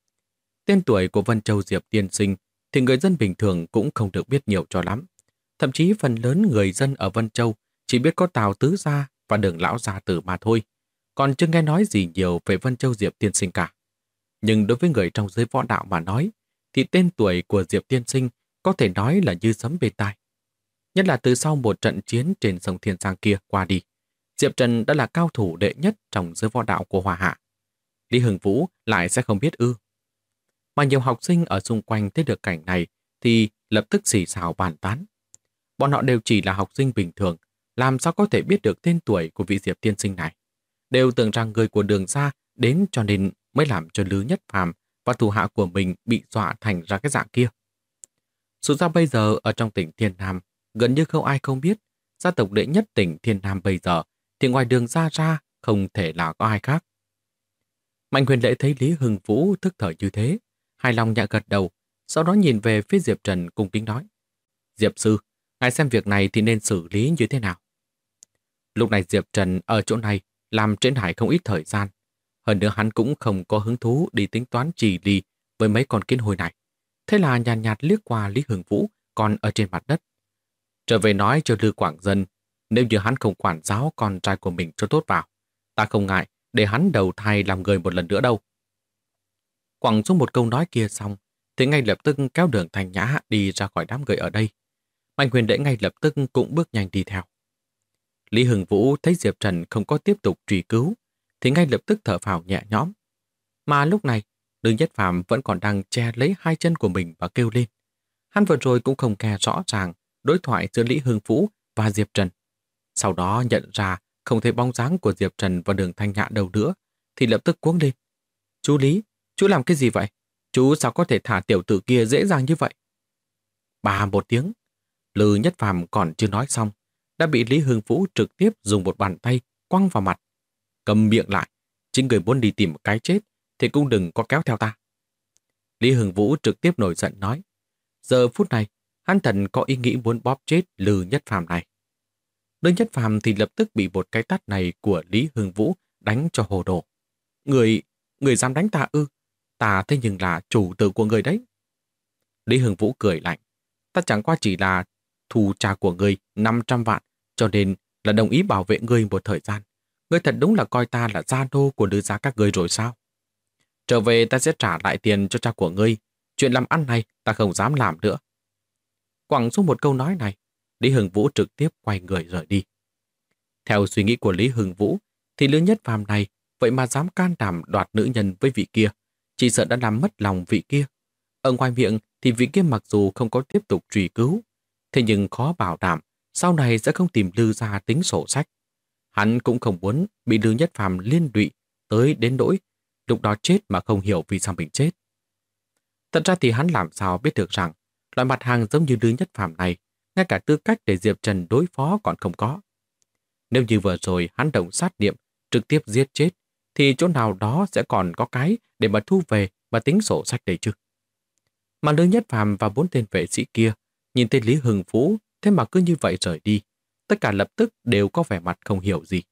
Tên tuổi của Vân Châu Diệp tiên sinh thì người dân bình thường cũng không được biết nhiều cho lắm. Thậm chí phần lớn người dân ở Vân Châu chỉ biết có Tào Tứ Gia và Đường Lão Gia Tử mà thôi, còn chưa nghe nói gì nhiều về Vân Châu Diệp tiên sinh cả. Nhưng đối với người trong giới võ đạo mà nói, thì tên tuổi của Diệp tiên sinh có thể nói là như sấm bên tai. Nhất là từ sau một trận chiến trên sông Thiên Giang kia qua đi, Diệp Trần đã là cao thủ đệ nhất trong giới võ đạo của Hoa Hạ. Lý Hưng Vũ lại sẽ không biết ư? Mà nhiều học sinh ở xung quanh thấy được cảnh này thì lập tức xì xào bàn tán. Bọn họ đều chỉ là học sinh bình thường, làm sao có thể biết được tên tuổi của vị Diệp tiên sinh này. Đều tưởng rằng người của Đường gia đến cho nên mới làm cho Lư Nhất Phàm và thủ hạ của mình bị dọa thành ra cái dạng kia. Sự ra bây giờ ở trong tỉnh Thiên Nam, gần như không ai không biết, gia tộc đệ nhất tỉnh Thiên Nam bây giờ thì ngoài Đường gia ra không thể là có ai khác. Mạnh Huyền Lễ thấy Lý Hưng Vũ thức thời như thế, hài lòng nhẹ gật đầu, sau đó nhìn về phía Diệp Trần cung kính nói. Diệp sư, ngài xem việc này thì nên xử lý như thế nào? Lúc này Diệp Trần ở chỗ này làm trễ nải không ít thời gian. Hơn nữa hắn cũng không có hứng thú đi tính toán chỉ lì với mấy con kiến hôi này. Thế là nhàn nhạt liếc qua Lý Hưng Vũ còn ở trên mặt đất. Trở về nói cho Lư Quảng Dân, nếu như hắn không quản giáo con trai của mình cho tốt vào, ta không ngại để hắn đầu thai làm người một lần nữa đâu. Quẳng xuống một câu nói kia xong, thì ngay lập tức kéo Đường Thanh Nhã đi ra khỏi đám người ở đây. Mạnh Huyền Đệ ngay lập tức cũng bước nhanh đi theo. Lý Hưng Vũ thấy Diệp Trần không có tiếp tục truy cứu, thì ngay lập tức thở phào nhẹ nhõm. Mà lúc này, Lư Nhất Phàm vẫn còn đang che lấy hai chân của mình và kêu lên. Hắn vừa rồi cũng không nghe rõ ràng đối thoại giữa Lý Hưng Vũ và Diệp Trần. Sau đó nhận ra không thấy bóng dáng của Diệp Trần và Đường Thanh Nhã đâu nữa, thì lập tức cuống lên. Chú Lý, chú làm cái gì vậy? Chú sao có thể thả tiểu tử kia dễ dàng như vậy? Bà một tiếng, Lư Nhất Phàm còn chưa nói xong, đã bị Lý Hưng Vũ trực tiếp dùng một bàn tay quăng vào mặt. Cầm miệng lại, chính người muốn đi tìm cái chết thì cũng đừng có kéo theo ta. Lý Hưng Vũ trực tiếp nổi giận nói. Giờ phút này, hắn thần có ý nghĩ muốn bóp chết Lư Nhất Phàm này. Lư Nhất Phàm thì lập tức bị một cái tát này của Lý Hưng Vũ đánh cho hồ đồ. Người dám đánh ta ư? Ta thế nhưng là chủ tử của người đấy. Lý Hưng Vũ cười lạnh. Ta chẳng qua chỉ là thù trả của người 500 vạn, cho nên là đồng ý bảo vệ ngươi một thời gian. Ngươi thật đúng là coi ta là gia nô của Lư gia các ngươi rồi sao? Trở về ta sẽ trả lại tiền cho cha của ngươi. Chuyện làm ăn này ta không dám làm nữa. Quẳng xuống một câu nói này, Lý Hưng Vũ trực tiếp quay người rời đi. Theo suy nghĩ của Lý Hưng Vũ, thì Lư Nhất Phàm này vậy mà dám can đảm đoạt nữ nhân với vị kia, chỉ sợ đã làm mất lòng vị kia. Ở ngoài miệng thì vị kia mặc dù không có tiếp tục truy cứu, thế nhưng khó bảo đảm sau này sẽ không tìm Lư gia tính sổ sách. Hắn cũng không muốn bị Lư Nhất Phàm liên lụy tới đến nỗi lúc đó chết mà không hiểu vì sao mình chết. Thật ra thì hắn làm sao biết được rằng loại mặt hàng giống như Lư Nhất Phàm này, ngay cả tư cách để Diệp Trần đối phó còn không có. Nếu như vừa rồi hắn động sát niệm trực tiếp giết chết, thì chỗ nào đó sẽ còn có cái để mà thu về mà tính sổ sách đấy chứ. Mà Lư Nhất Phàm và 4 tên vệ sĩ kia nhìn thấy Lý Hưng Vũ thế mà cứ như vậy rời đi, tất cả lập tức đều có vẻ mặt không hiểu gì.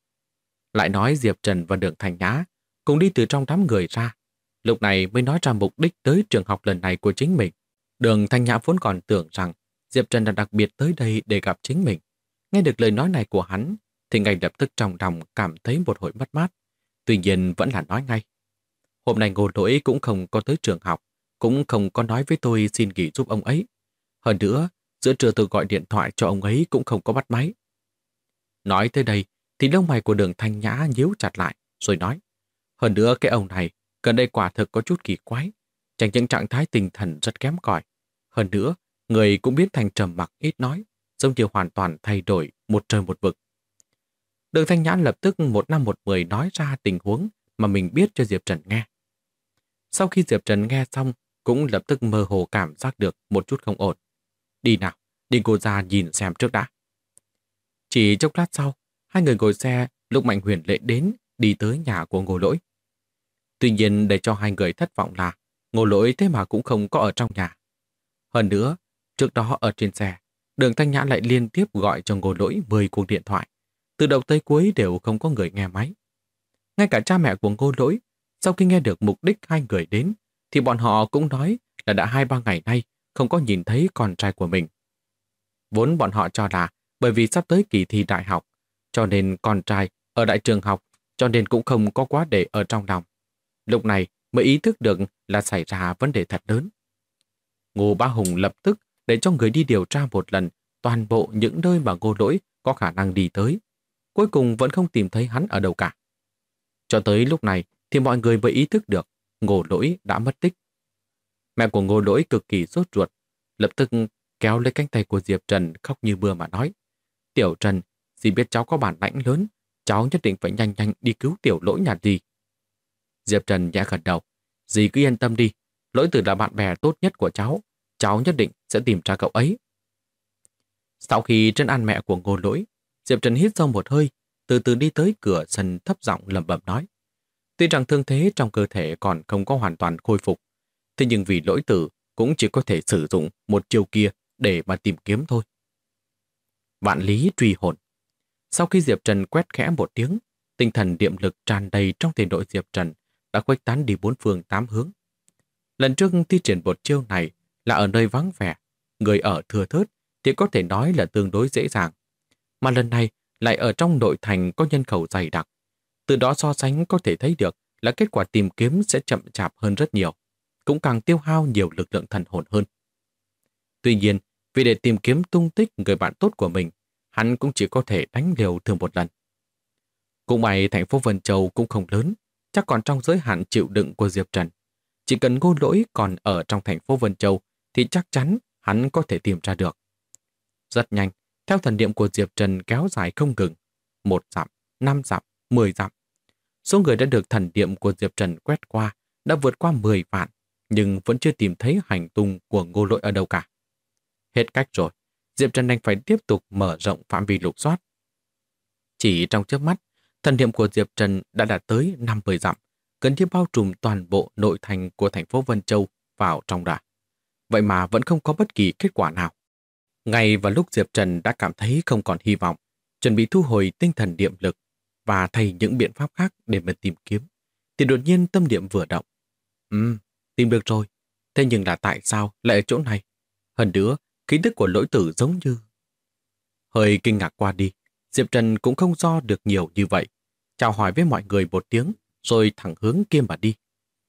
Lại nói Diệp Trần và Đường Thanh Nhã cùng đi từ trong đám người ra, lúc này mới nói ra mục đích tới trường học lần này của chính mình. Đường Thanh Nhã vốn còn tưởng rằng Diệp Trần đã đặc biệt tới đây để gặp chính mình. Nghe được lời nói này của hắn, thì ngay lập tức trong lòng cảm thấy một hồi mất mát. Tuy nhiên vẫn là nói ngay. Hôm nay Ngô Lỗi cũng không có tới trường học, cũng không có nói với tôi xin nghỉ giúp ông ấy. Hơn nữa, giữa trưa tôi gọi điện thoại cho ông ấy cũng không có bắt máy. Nói tới đây, thì lông mày của Đường Thanh Nhã nhíu chặt lại, rồi nói. Hơn nữa cái ông này, gần đây quả thực có chút kỳ quái. Chẳng những trạng thái tinh thần rất kém cỏi. Hơn nữa, người cũng biến thành trầm mặc ít nói, giống như hoàn toàn thay đổi một trời một vực. Đường Thanh Nhã lập tức một năm một mười nói ra tình huống mà mình biết cho Diệp Trần nghe. Sau khi Diệp Trần nghe xong, cũng lập tức mơ hồ cảm giác được một chút không ổn. Đi nào, đi cô ra nhìn xem trước đã. Chỉ chốc lát sau, hai người ngồi xe lúc Mạnh Huyền Lệ đến đi tới nhà của Ngô Lỗi. Tuy nhiên để cho hai người thất vọng là Ngô Lỗi thế mà cũng không có ở trong nhà. Hơn nữa, trước đó ở trên xe, Đường Thanh Nhã lại liên tiếp gọi cho Ngô Lỗi 10 cuộc điện thoại. Từ đầu tới cuối đều không có người nghe máy. Ngay cả cha mẹ của Ngô Lỗi, sau khi nghe được mục đích hai người đến, thì bọn họ cũng nói là đã 2-3 ngày nay không có nhìn thấy con trai của mình. Vốn bọn họ cho là bởi vì sắp tới kỳ thi đại học, cho nên con trai ở đại trường học, cho nên cũng không có quá để ở trong lòng. Lúc này mới ý thức được là xảy ra vấn đề thật lớn. Ngô Bá Hùng lập tức để cho người đi điều tra một lần toàn bộ những nơi mà Ngô Lỗi có khả năng đi tới. Cuối cùng vẫn không tìm thấy hắn ở đâu cả. Cho tới lúc này thì mọi người mới ý thức được Ngô Lỗi đã mất tích. Mẹ của Ngô Lỗi cực kỳ sốt ruột, lập tức kéo lấy cánh tay của Diệp Trần khóc như mưa mà nói: Tiểu Trần, dì biết cháu có bản lãnh lớn, cháu nhất định phải nhanh nhanh đi cứu Tiểu Lỗi nhà dì. Diệp Trần nhẹ gật đầu: Dì cứ yên tâm đi, Lỗi Tử là bạn bè tốt nhất của cháu nhất định sẽ tìm ra cậu ấy. Sau khi trấn an mẹ của Ngô Lỗi, Diệp Trần hít sâu một hơi, từ từ đi tới cửa sân thấp giọng lẩm bẩm nói: Tuy rằng thương thế trong cơ thể còn không có hoàn toàn khôi phục, thế nhưng vì Lỗi Tử cũng chỉ có thể sử dụng một chiêu kia để mà tìm kiếm thôi. Vạn lý truy hồn. Sau khi Diệp Trần quét khẽ một tiếng, tinh thần niệm lực tràn đầy trong thể nội Diệp Trần đã khuếch tán đi 4 phương 8 hướng. Lần trước thi triển một chiêu này là ở nơi vắng vẻ, người ở thưa thớt thì có thể nói là tương đối dễ dàng. Mà lần này lại ở trong nội thành có nhân khẩu dày đặc. Từ đó so sánh có thể thấy được là kết quả tìm kiếm sẽ chậm chạp hơn rất nhiều, cũng càng tiêu hao nhiều lực lượng thần hồn hơn. Tuy nhiên, vì để tìm kiếm tung tích người bạn tốt của mình, hắn cũng chỉ có thể đánh liều thường một lần. Cũng may thành phố Vân Châu cũng không lớn, chắc còn trong giới hạn chịu đựng của Diệp Trần. Chỉ cần Ngô Lỗi còn ở trong thành phố Vân Châu thì chắc chắn hắn có thể tìm ra được. Rất nhanh, theo thần niệm của Diệp Trần kéo dài không ngừng, 1 dặm, 5 dặm, 10 dặm. Số người đã được thần niệm của Diệp Trần quét qua đã vượt qua 10 vạn, nhưng vẫn chưa tìm thấy hành tung của Ngô Lỗi ở đâu cả. Hết cách rồi, Diệp Trần đành phải tiếp tục mở rộng phạm vi lục soát. Chỉ trong chớp mắt, thần niệm của Diệp Trần đã đạt tới 50 dặm, gần như bao trùm toàn bộ nội thành của thành phố Vân Châu vào trong đó. Vậy mà vẫn không có bất kỳ kết quả nào. Ngay vào lúc Diệp Trần đã cảm thấy không còn hy vọng, chuẩn bị thu hồi tinh thần niệm lực và thay những biện pháp khác để mà tìm kiếm, thì đột nhiên tâm niệm vừa động. Tìm được rồi. Thế nhưng là tại sao lại ở chỗ này? Hơn nữa, khí tức của Lỗi Tử giống như... Hơi kinh ngạc qua đi, Diệp Trần cũng không do được nhiều như vậy. Chào hỏi với mọi người một tiếng, rồi thẳng hướng kia mà đi.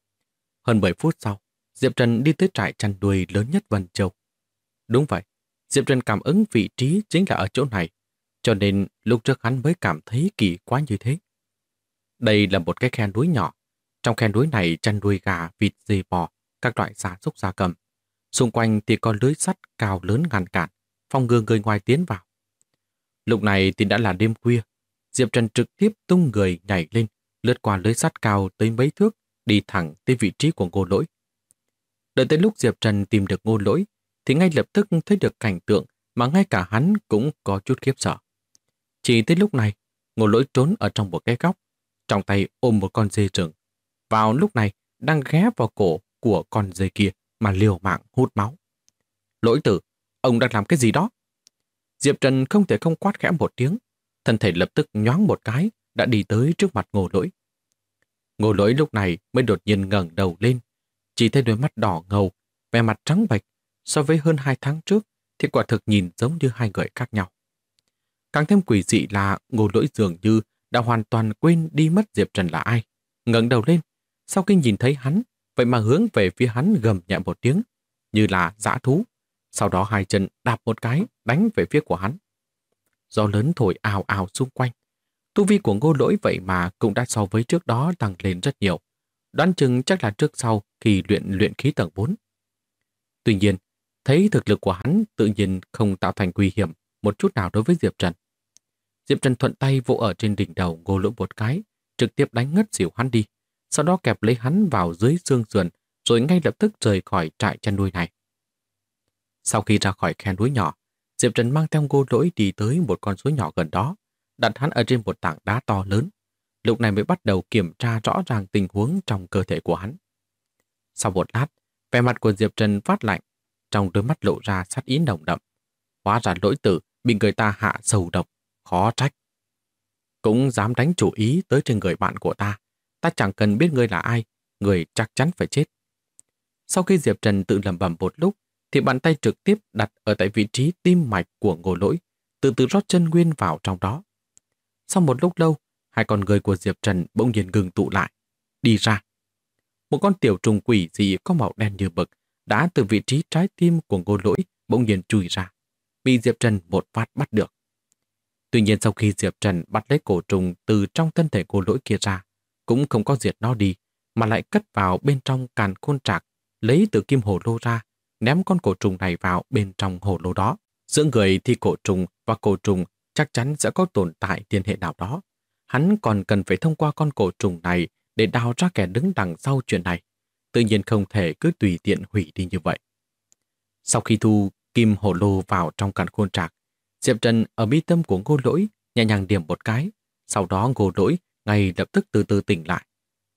Hơn 10 phút sau, Diệp Trần đi tới trại chăn nuôi lớn nhất Vân Châu. Đúng vậy, Diệp Trần cảm ứng vị trí chính là ở chỗ này, cho nên lúc trước hắn mới cảm thấy kỳ quá như thế. Đây là một cái khe núi nhỏ. Trong khe núi này chăn nuôi gà, vịt, dê bò, các loại gia súc gia cầm. Xung quanh thì có lưới sắt cao lớn ngăn cản, phòng ngừa người ngoài tiến vào. Lúc này thì đã là đêm khuya. Diệp Trần trực tiếp tung người nhảy lên, lướt qua lưới sắt cao tới mấy thước, đi thẳng tới vị trí của Ngô Lỗi. Đợi tới lúc Diệp Trần tìm được Ngô Lỗi, thì ngay lập tức thấy được cảnh tượng mà ngay cả hắn cũng có chút khiếp sợ. Chỉ tới lúc này, Ngô Lỗi trốn ở trong một cái góc, trong tay ôm một con dê rừng. Vào lúc này, đang ghé vào cổ của con dê kia mà liều mạng hút máu. Lỗi Tử, ông đang làm cái gì đó? Diệp Trần không thể không quát khẽ một tiếng, thân thể lập tức nhoáng một cái, đã đi tới trước mặt Ngô Lỗi. Ngô Lỗi lúc này mới đột nhiên ngẩng đầu lên, chỉ thấy đôi mắt đỏ ngầu, vẻ mặt trắng bệch, so với hơn 2 tháng trước thì quả thực nhìn giống như hai người khác nhau. Càng thêm quỷ dị là Ngô Lỗi dường như đã hoàn toàn quên đi mất Diệp Trần là ai. Ngẩng đầu lên, sau khi nhìn thấy hắn, vậy mà hướng về phía hắn gầm nhẹ một tiếng, như là dã thú. Sau đó hai chân đạp một cái, đánh về phía của hắn. Gió lớn thổi ào ào xung quanh. Tu vi của Ngô Lỗi vậy mà cũng đã so với trước đó tăng lên rất nhiều. Đoán chừng chắc là trước sau khi luyện khí tầng 4. Tuy nhiên, thấy thực lực của hắn tự nhiên không tạo thành nguy hiểm một chút nào đối với Diệp Trần. Diệp Trần thuận tay vỗ ở trên đỉnh đầu Ngô Lỗi một cái, trực tiếp đánh ngất xỉu hắn đi, sau đó kẹp lấy hắn vào dưới xương sườn, rồi ngay lập tức rời khỏi trại chăn nuôi này. Sau khi ra khỏi khe núi nhỏ, Diệp Trần mang theo Ngô Lỗi đi tới một con suối nhỏ gần đó, đặt hắn ở trên một tảng đá to lớn. Lúc này mới bắt đầu kiểm tra rõ ràng tình huống trong cơ thể của hắn. Sau một lát, vẻ mặt của Diệp Trần phát lạnh, trong đôi mắt lộ ra sát ý nồng đậm. Hóa ra Lỗi Tử bị người ta hạ sầu độc, khó trách. Cũng dám đánh chủ ý tới trên người bạn của ta. Ta chẳng cần biết ngươi là ai, người chắc chắn phải chết. Sau khi Diệp Trần tự lẩm bẩm một lúc, thì bàn tay trực tiếp đặt ở tại vị trí tim mạch của Ngô Lỗi, từ từ rót chân nguyên vào trong đó. Sau một lúc lâu, hai con người của Diệp Trần bỗng nhiên ngừng tụ lại, đi ra. Một con tiểu trùng quỷ dị có màu đen như mực đã từ vị trí trái tim của Ngô Lỗi bỗng nhiên chui ra, bị Diệp Trần một phát bắt được. Tuy nhiên sau khi Diệp Trần bắt lấy cổ trùng từ trong thân thể Ngô Lỗi kia ra, cũng không có diệt nó đi, mà lại cất vào bên trong càn khôn trạc, lấy từ kim hồ lô ra, ném con cổ trùng này vào bên trong hồ lô đó. Giữa người thì cổ trùng và cổ trùng chắc chắn sẽ có tồn tại liên hệ nào đó. Hắn còn cần phải thông qua con cổ trùng này để đào ra kẻ đứng đằng sau chuyện này. Tự nhiên không thể cứ tùy tiện hủy đi như vậy. Sau khi thu kim hồ lô vào trong càn khôn trạc, Diệp Trần ở mi tâm của Ngô Lỗi nhẹ nhàng điểm một cái. Sau đó Ngô Lỗi ngay lập tức từ từ tỉnh lại.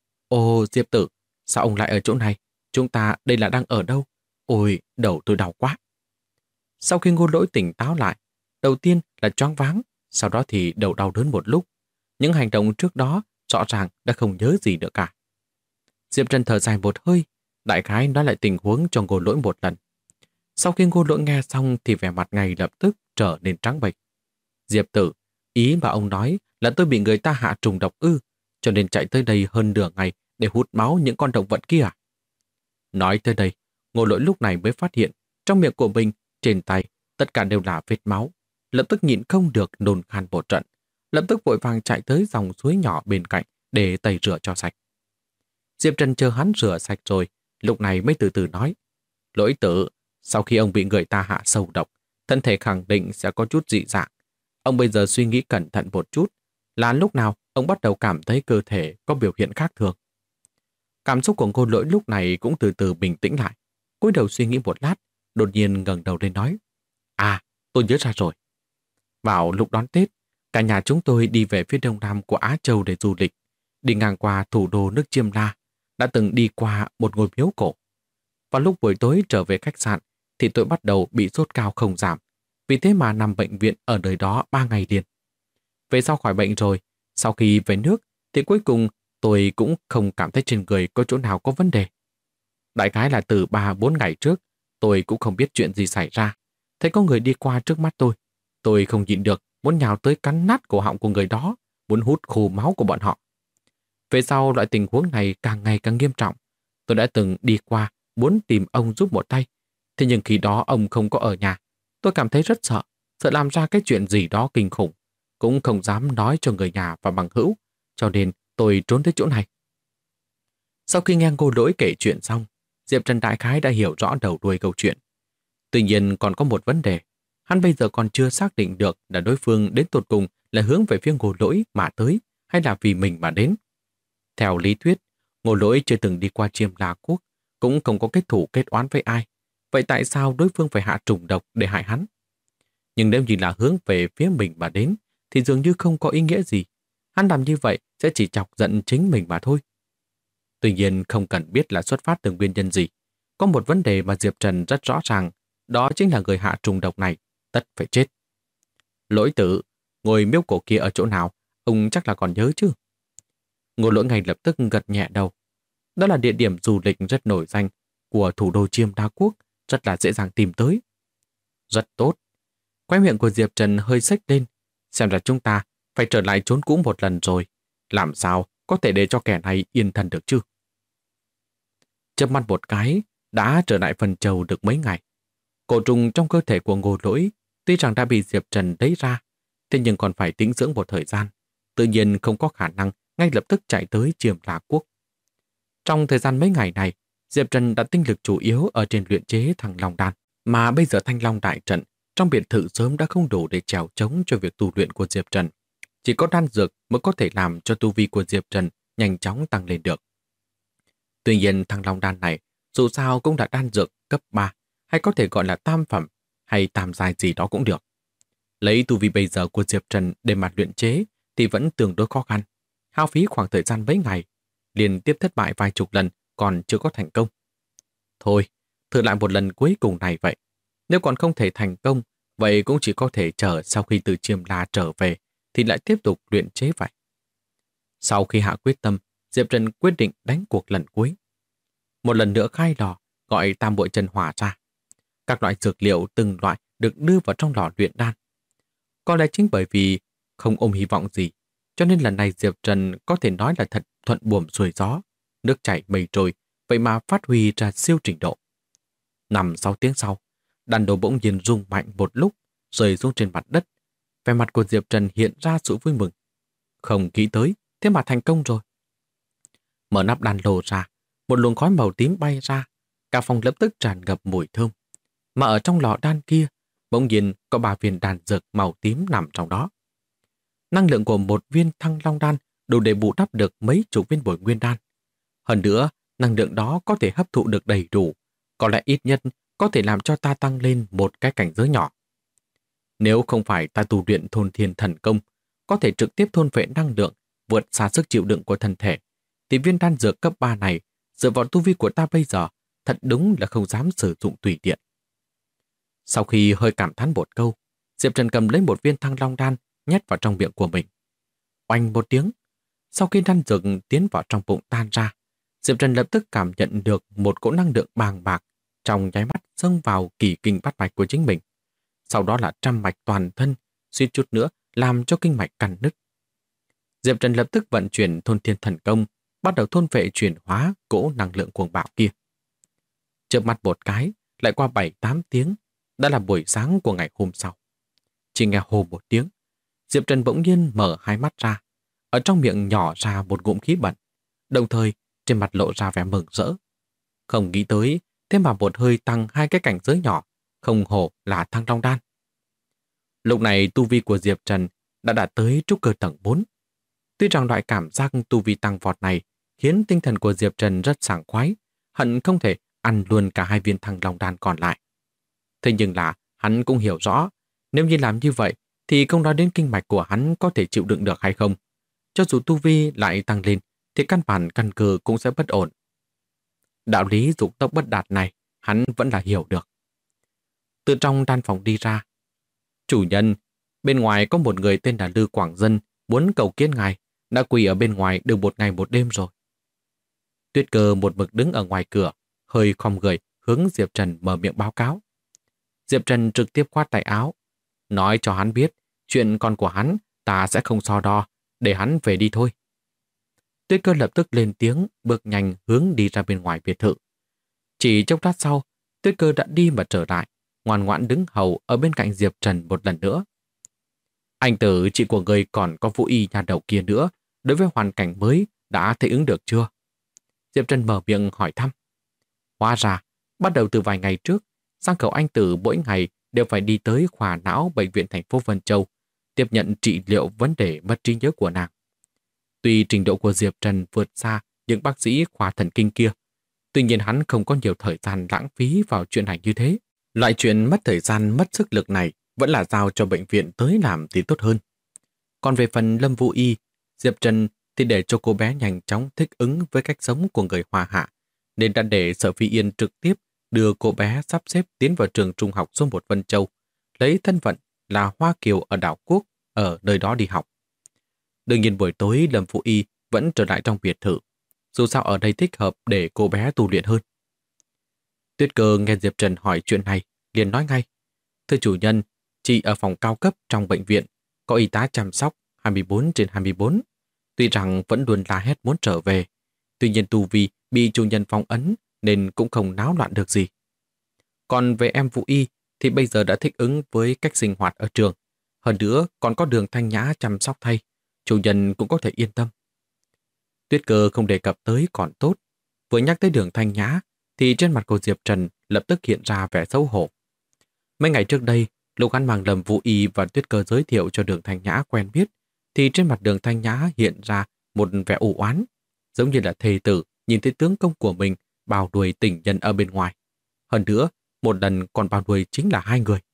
Ồ Diệp tử, sao ông lại ở chỗ này? Chúng ta đây là đang ở đâu? Ôi, đầu tôi đau quá. Sau khi Ngô Lỗi tỉnh táo lại, đầu tiên là choáng váng, sau đó thì đầu đau đớn một lúc. Những hành động trước đó rõ ràng đã không nhớ gì nữa cả. Diệp Trần thở dài một hơi, đại khái nói lại tình huống cho Ngô Lỗi một lần. Sau khi Ngô Lỗi nghe xong thì vẻ mặt ngay lập tức trở nên trắng bệch. Diệp tử, ý mà ông nói là tôi bị người ta hạ trùng độc ư, cho nên chạy tới đây hơn nửa ngày để hút máu những con động vật kia à? Nói tới đây, Ngô Lỗi lúc này mới phát hiện trong miệng của mình, trên tay, tất cả đều là vết máu. Lập tức nhịn không được nôn khan một trận, lập tức vội vàng chạy tới dòng suối nhỏ bên cạnh để tẩy rửa cho sạch. Diệp Trần chờ hắn rửa sạch rồi, lúc này mới từ từ nói. Lỗi tử, sau khi ông bị người ta hạ sâu độc, thân thể khẳng định sẽ có chút dị dạng. Ông bây giờ suy nghĩ cẩn thận một chút, là lúc nào ông bắt đầu cảm thấy cơ thể có biểu hiện khác thường. Cảm xúc của Ngô Lỗi lúc này cũng từ từ bình tĩnh lại. Cúi đầu suy nghĩ một lát, đột nhiên ngẩng đầu lên nói. À, tôi nhớ ra rồi. Vào lúc đón Tết, cả nhà chúng tôi đi về phía đông nam của Á Châu để du lịch. Đi ngang qua thủ đô nước Chiêm La, đã từng đi qua một ngôi miếu cổ. Vào lúc buổi tối trở về khách sạn, thì tôi bắt đầu bị sốt cao không giảm. Vì thế mà nằm bệnh viện ở nơi đó 3 ngày liền. Về sau khỏi bệnh rồi, sau khi về nước, thì cuối cùng tôi cũng không cảm thấy trên người có chỗ nào có vấn đề. Đại khái là từ 3-4 ngày trước, tôi cũng không biết chuyện gì xảy ra. Thấy có người đi qua trước mắt tôi không nhịn được, muốn nhào tới cắn nát cổ họng của người đó, muốn hút khô máu của bọn họ. Về sau loại tình huống này càng ngày càng nghiêm trọng. Tôi đã từng đi qua, muốn tìm ông giúp một tay. Thế nhưng khi đó ông không có ở nhà. Tôi cảm thấy rất sợ, sợ làm ra cái chuyện gì đó kinh khủng. Cũng không dám nói cho người nhà và bằng hữu, cho nên tôi trốn tới chỗ này. Sau khi nghe Ngô Lỗi kể chuyện xong, Diệp Trần đại khái đã hiểu rõ đầu đuôi câu chuyện. Tuy nhiên còn có một vấn đề. Hắn bây giờ còn chưa xác định được là đối phương đến tột cùng là hướng về phía Ngô Lỗi mà tới hay là vì mình mà đến. Theo lý thuyết, Ngô Lỗi chưa từng đi qua Chiêm La Quốc, cũng không có kết thủ kết oán với ai. Vậy tại sao đối phương phải hạ trùng độc để hại hắn? Nhưng nếu như là hướng về phía mình mà đến, thì dường như không có ý nghĩa gì. Hắn làm như vậy sẽ chỉ chọc giận chính mình mà thôi. Tuy nhiên không cần biết là xuất phát từ nguyên nhân gì. Có một vấn đề mà Diệp Trần rất rõ ràng, đó chính là người hạ trùng độc này tất phải chết. Lỗi tử, ngôi miếu cổ kia ở chỗ nào, ông chắc là còn nhớ chứ? Ngô Lỗi ngay lập tức gật nhẹ đầu. Đó là địa điểm du lịch rất nổi danh của thủ đô Chiêm La Quốc, rất là dễ dàng tìm tới. Rất tốt. Khóe miệng của Diệp Trần hơi xếch lên, xem ra chúng ta phải trở lại chốn cũ một lần rồi. Làm sao có thể để cho kẻ này yên thân được chứ? Chớp mắt một cái, đã trở lại phần châu được mấy ngày. Cổ trùng trong cơ thể của Ngô Lỗi tuy rằng đã bị Diệp Trần lấy ra, thế nhưng còn phải tĩnh dưỡng một thời gian, tự nhiên không có khả năng ngay lập tức chạy tới Chiêm La Quốc. Trong thời gian mấy ngày này, Diệp Trần đã tinh lực chủ yếu ở trên luyện chế Thăng Long Đan, mà bây giờ Thanh Long đại trận Trong biệt thự sớm đã không đủ để chèo chống cho việc tu luyện của Diệp Trần. Chỉ có đan dược mới có thể làm cho tu vi của Diệp Trần nhanh chóng tăng lên được. Tuy nhiên thăng long đan này dù sao cũng là đan dược cấp 3, hay có thể gọi là tam phẩm hay tam giai gì đó cũng được. Lấy tu vi bây giờ của Diệp Trần để mà luyện chế thì vẫn tương đối khó khăn. Hao phí khoảng thời gian mấy ngày, liên tiếp thất bại vài chục lần còn chưa có thành công. Thôi, thử lại một lần cuối cùng này vậy. Nếu còn không thể thành công, vậy cũng chỉ có thể chờ sau khi từ Chiêm La trở về thì lại tiếp tục luyện chế vậy. Sau khi hạ quyết tâm, Diệp Trần quyết định đánh cuộc lần cuối. Một lần nữa khai lò, gọi tam bội chân hỏa ra. Các loại dược liệu từng loại được đưa vào trong lò luyện đan. Có lẽ chính bởi vì không ôm hy vọng gì, cho nên lần này Diệp Trần có thể nói là thật thuận buồm xuôi gió, nước chảy mây trôi, vậy mà phát huy ra siêu trình độ. 5-6 tiếng sau, đan đồ bỗng nhiên rung mạnh một lúc, rơi xuống trên mặt đất. Vẻ mặt của Diệp Trần hiện ra sự vui mừng. Không nghĩ tới, thế mà thành công rồi. Mở nắp đan lô ra, một luồng khói màu tím bay ra, cả phòng lập tức tràn ngập mùi thơm. Mà ở trong lò đan kia, bỗng nhiên có 3 viên đan dược màu tím nằm trong đó. Năng lượng của một viên thăng long đan đủ để bù đắp được mấy chục viên bồi nguyên đan. Hơn nữa, năng lượng đó có thể hấp thụ được đầy đủ, có lẽ ít nhất có thể làm cho ta tăng lên một cái cảnh giới nhỏ. Nếu không phải ta tu luyện thôn thiên thần công, có thể trực tiếp thôn phệ năng lượng vượt xa sức chịu đựng của thân thể, thì viên đan dược cấp 3 này, dựa vào tu vi của ta bây giờ, thật đúng là không dám sử dụng tùy tiện. Sau khi hơi cảm thán một câu, Diệp Trần cầm lấy một viên thăng long đan, nhét vào trong miệng của mình. Oanh một tiếng, sau khi đan dược tiến vào trong bụng tan ra, Diệp Trần lập tức cảm nhận được một cỗ năng lượng bàng bạc trong nháy mắt xông vào kỳ kinh bát mạch của chính mình. Sau đó là trăm mạch toàn thân, suýt chút nữa làm cho kinh mạch cằn nứt. Diệp Trần lập tức vận chuyển thôn thiên thần công, bắt đầu thôn phệ chuyển hóa cỗ năng lượng cuồng bạo kia. Chớp mắt một cái, lại qua 7-8 tiếng, đã là buổi sáng của ngày hôm sau. Chỉ nghe hô một tiếng, Diệp Trần bỗng nhiên mở hai mắt ra, ở trong miệng nhỏ ra một ngụm khí bẩn, đồng thời trên mặt lộ ra vẻ mừng rỡ. Không nghĩ tới, thế mà một hơi tăng 2 cái cảnh giới nhỏ, không hổ là thăng long đan. Lúc này tu vi của Diệp Trần đã đạt tới trúc cơ tầng 4. Tuy rằng loại cảm giác tu vi tăng vọt này khiến tinh thần của Diệp Trần rất sảng khoái, hận không thể ăn luôn cả 2 viên thăng long đan còn lại. Thế nhưng là hắn cũng hiểu rõ, nếu như làm như vậy thì không nói đến kinh mạch của hắn có thể chịu đựng được hay không. Cho dù tu vi lại tăng lên thì căn bản căn cơ cũng sẽ bất ổn. Đạo lý dục tốc bất đạt này hắn vẫn là hiểu được. Từ trong đan phòng đi ra, chủ nhân, bên ngoài có một người tên là Lư Quảng Dân muốn cầu kiến ngài, đã quỳ ở bên ngoài được 1 ngày 1 đêm rồi. Tuyết Cơ một mực đứng ở ngoài cửa, hơi khom người hướng Diệp Trần mở miệng báo cáo. Diệp Trần trực tiếp khoát tay áo, nói cho hắn biết chuyện con của hắn ta sẽ không so đo, để hắn về đi thôi. Tuyết Cơ lập tức lên tiếng, bước nhanh hướng đi ra bên ngoài biệt thự. Chỉ chốc lát sau, Tuyết Cơ đã đi mà trở lại, ngoan ngoãn đứng hầu ở bên cạnh Diệp Trần một lần nữa. Anh Tử, chị của người còn có Vũ Y nhà đầu kia nữa, đối với hoàn cảnh mới đã thích ứng được chưa? Diệp Trần mở miệng hỏi thăm. Hóa ra, bắt đầu từ vài ngày trước, Giang Khẩu Anh Tử mỗi ngày đều phải đi tới khoa não bệnh viện thành phố Vân Châu, tiếp nhận trị liệu vấn đề mất trí nhớ của nàng. Tuy trình độ của Diệp Trần vượt xa những bác sĩ khoa thần kinh kia, tuy nhiên hắn không có nhiều thời gian lãng phí vào chuyện này như thế. Loại chuyện mất thời gian, mất sức lực này vẫn là giao cho bệnh viện tới làm thì tốt hơn. Còn về phần Lâm Vũ Y, Diệp Trần thì để cho cô bé nhanh chóng thích ứng với cách sống của người Hoa Hạ, nên đã để Sở Phi Yên trực tiếp đưa cô bé sắp xếp tiến vào trường trung học số 1 Vân Châu, lấy thân phận là Hoa Kiều ở đảo Quốc, ở nơi đó đi học. Đương nhiên buổi tối Lâm Vũ Y vẫn trở lại trong biệt thự, dù sao ở đây thích hợp để cô bé tu luyện hơn. Tuyết Cơ nghe Diệp Trần hỏi chuyện này, liền nói ngay. Thưa chủ nhân, chị ở phòng cao cấp trong bệnh viện, có y tá chăm sóc 24/24. Tuy rằng vẫn luôn la hét muốn trở về, tuy nhiên tu vi bị chủ nhân phong ấn nên cũng không náo loạn được gì. Còn về em Vũ Y thì bây giờ đã thích ứng với cách sinh hoạt ở trường. Hơn nữa còn có Đường Thanh Nhã chăm sóc thay, chủ nhân cũng có thể yên tâm. Tuyết Cơ không đề cập tới còn tốt. Vừa nhắc tới Đường Thanh Nhã thì trên mặt của Diệp Trần lập tức hiện ra vẻ xấu hổ. Mấy ngày trước đây, Lúc hắn mang Lâm Vũ Y và Tuyết Cơ giới thiệu cho Đường Thanh Nhã quen biết, thì trên mặt Đường Thanh Nhã hiện ra một vẻ u oán, giống như là thê tử nhìn thấy tướng công của mình bao đuổi tình nhân ở bên ngoài. Hơn nữa, một lần còn bao đuổi chính là hai người.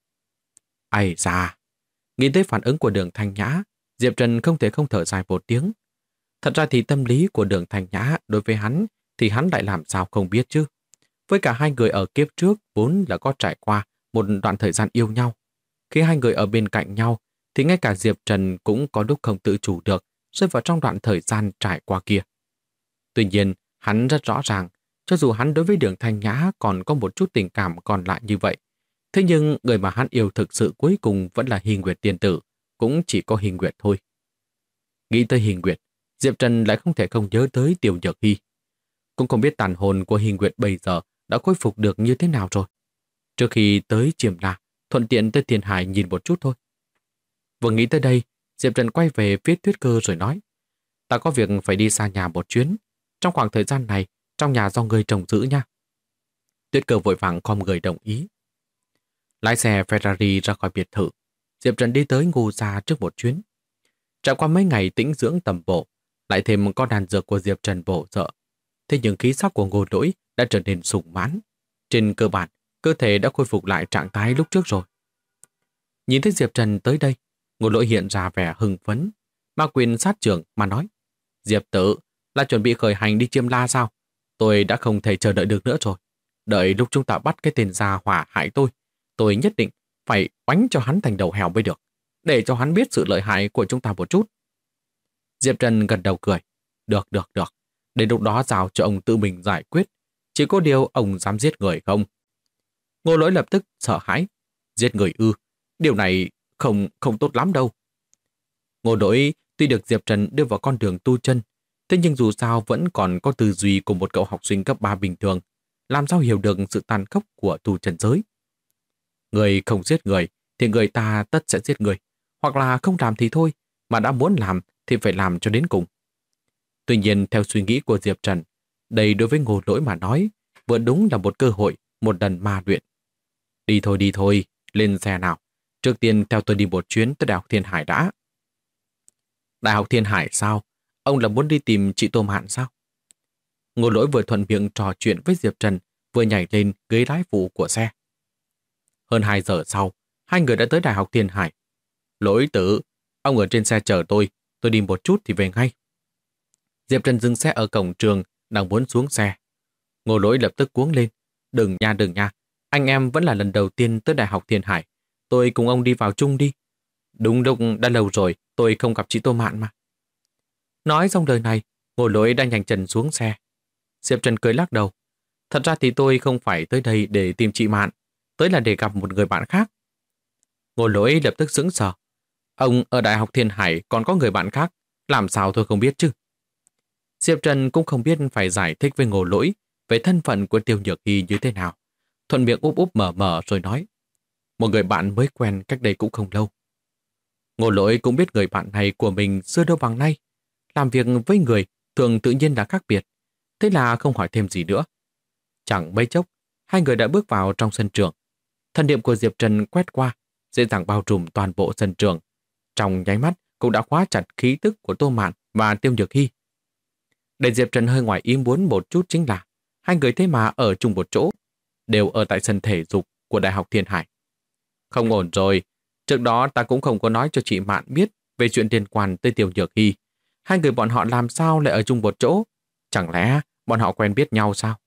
Ây da! Nghĩ tới phản ứng của Đường Thanh Nhã, Diệp Trần không thể không thở dài một tiếng. Thật ra thì tâm lý của Đường Thanh Nhã đối với hắn thì hắn lại làm sao không biết chứ. Với cả hai người ở kiếp trước vốn là có trải qua một đoạn thời gian yêu nhau. Khi hai người ở bên cạnh nhau thì ngay cả Diệp Trần cũng có lúc không tự chủ được rơi vào trong đoạn thời gian trải qua kia. Tuy nhiên, hắn rất rõ ràng, cho dù hắn đối với Đường Thanh Nhã còn có một chút tình cảm còn lại như vậy, thế nhưng người mà hắn yêu thực sự cuối cùng vẫn là Hy Nguyệt tiên tử, cũng chỉ có Hy Nguyệt thôi. Nghĩ tới Hy Nguyệt, Diệp Trần lại không thể không nhớ tới Tiêu Nhược Hy. Cũng không biết tàn hồn của Hy Nguyệt bây giờ đã khôi phục được như thế nào rồi. Trước khi tới Chiêm La, thuận tiện tới Tiền Hải nhìn một chút thôi. Vừa nghĩ tới đây, Diệp Trần quay về phía Tuyết Cơ rồi nói, ta có việc phải đi xa nhà một chuyến. Trong khoảng thời gian này, trong nhà do người trông giữ nha. Tuyết Cơ vội vàng khom người đồng ý. Lái xe Ferrari ra khỏi biệt thự, Diệp Trần đi tới Ngô Gia trước một chuyến. Trải qua mấy ngày tĩnh dưỡng tầm bổ, lại thêm có đàn dược của Diệp Trần bổ trợ. Thế nhưng khí sắc của Ngô Lỗi đã trở nên sung mãn. Trên cơ bản, cơ thể đã khôi phục lại trạng thái lúc trước rồi. Nhìn thấy Diệp Trần tới đây, Ngô Lỗi hiện ra vẻ hưng phấn. Ma quyền sát trưởng mà nói, Diệp tử, là chuẩn bị khởi hành đi Chiêm La sao? Tôi đã không thể chờ đợi được nữa rồi. Đợi lúc chúng ta bắt cái tên gia hỏa hại tôi nhất định phải oánh cho hắn thành đầu heo mới được, để cho hắn biết sự lợi hại của chúng ta một chút. Diệp Trần gật đầu cười. Được. Đến lúc đó giao cho ông tự mình giải quyết. Chỉ có điều ông dám giết người không? Ngô Lỗi lập tức sợ hãi. Giết người ư? Điều này không tốt lắm đâu. Ngô Lỗi tuy được Diệp Trần đưa vào con đường tu chân, thế nhưng dù sao vẫn còn có tư duy của một cậu học sinh cấp 3 bình thường, làm sao hiểu được sự tàn khốc của tu chân giới. Người không giết người thì người ta tất sẽ giết người, hoặc là không làm thì thôi, mà đã muốn làm thì phải làm cho đến cùng. Tuy nhiên, theo suy nghĩ của Diệp Trần, đây đối với Ngô Lỗi mà nói, vừa đúng là một cơ hội, một lần ma luyện. Đi thôi, lên xe nào. Trước tiên theo tôi đi một chuyến tới Đại học Thiên Hải đã. Đại học Thiên Hải sao? Ông là muốn đi tìm chị Tô Mạn sao? Ngô Lỗi vừa thuận miệng trò chuyện với Diệp Trần, vừa nhảy lên ghế lái phụ của xe. Hơn 2 giờ sau, hai người đã tới Đại học Thiên Hải. Lỗi tử, ông ở trên xe chờ tôi đi một chút thì về ngay. Diệp Trần dừng xe ở cổng trường, đang muốn xuống xe. Ngô Lỗi lập tức cuống lên. Đừng nha, anh em vẫn là lần đầu tiên tới Đại học Thiên Hải. Tôi cùng ông đi vào chung đi. Đúng, đã lâu rồi, tôi không gặp chị Tô Mạn mà. Nói xong lời này, Ngô Lỗi đang nhanh chân xuống xe. Diệp Trần cười lắc đầu. Thật ra thì tôi không phải tới đây để tìm chị Mạn, tới là để gặp một người bạn khác. Ngô Lỗi lập tức sững sờ. Ông ở Đại học Thiên Hải còn có người bạn khác, làm sao tôi không biết chứ? Diệp Trần cũng không biết phải giải thích với Ngô Lỗi về thân phận của Tiêu Nhược Hy như thế nào. Thuận miệng úp mở rồi nói, một người bạn mới quen cách đây cũng không lâu. Ngô Lỗi cũng biết người bạn này của mình xưa đâu bằng nay. Làm việc với người thường tự nhiên là khác biệt. Thế là không hỏi thêm gì nữa. Chẳng mấy chốc, hai người đã bước vào trong sân trường. Thần niệm của Diệp Trần quét qua, dễ dàng bao trùm toàn bộ sân trường. Trong nháy mắt cũng đã khóa chặt khí tức của Tô Mạn và Tiêu Nhược Hy. Để Diệp Trần hơi ngoài ý muốn một chút chính là hai người thế mà ở chung một chỗ, đều ở tại sân thể dục của Đại học Thiên Hải. Không ổn rồi, trước đó ta cũng không có nói cho chị Mạn biết về chuyện liên quan tới Tiêu Nhược Hy. Hai người bọn họ làm sao lại ở chung một chỗ? Chẳng lẽ bọn họ quen biết nhau sao?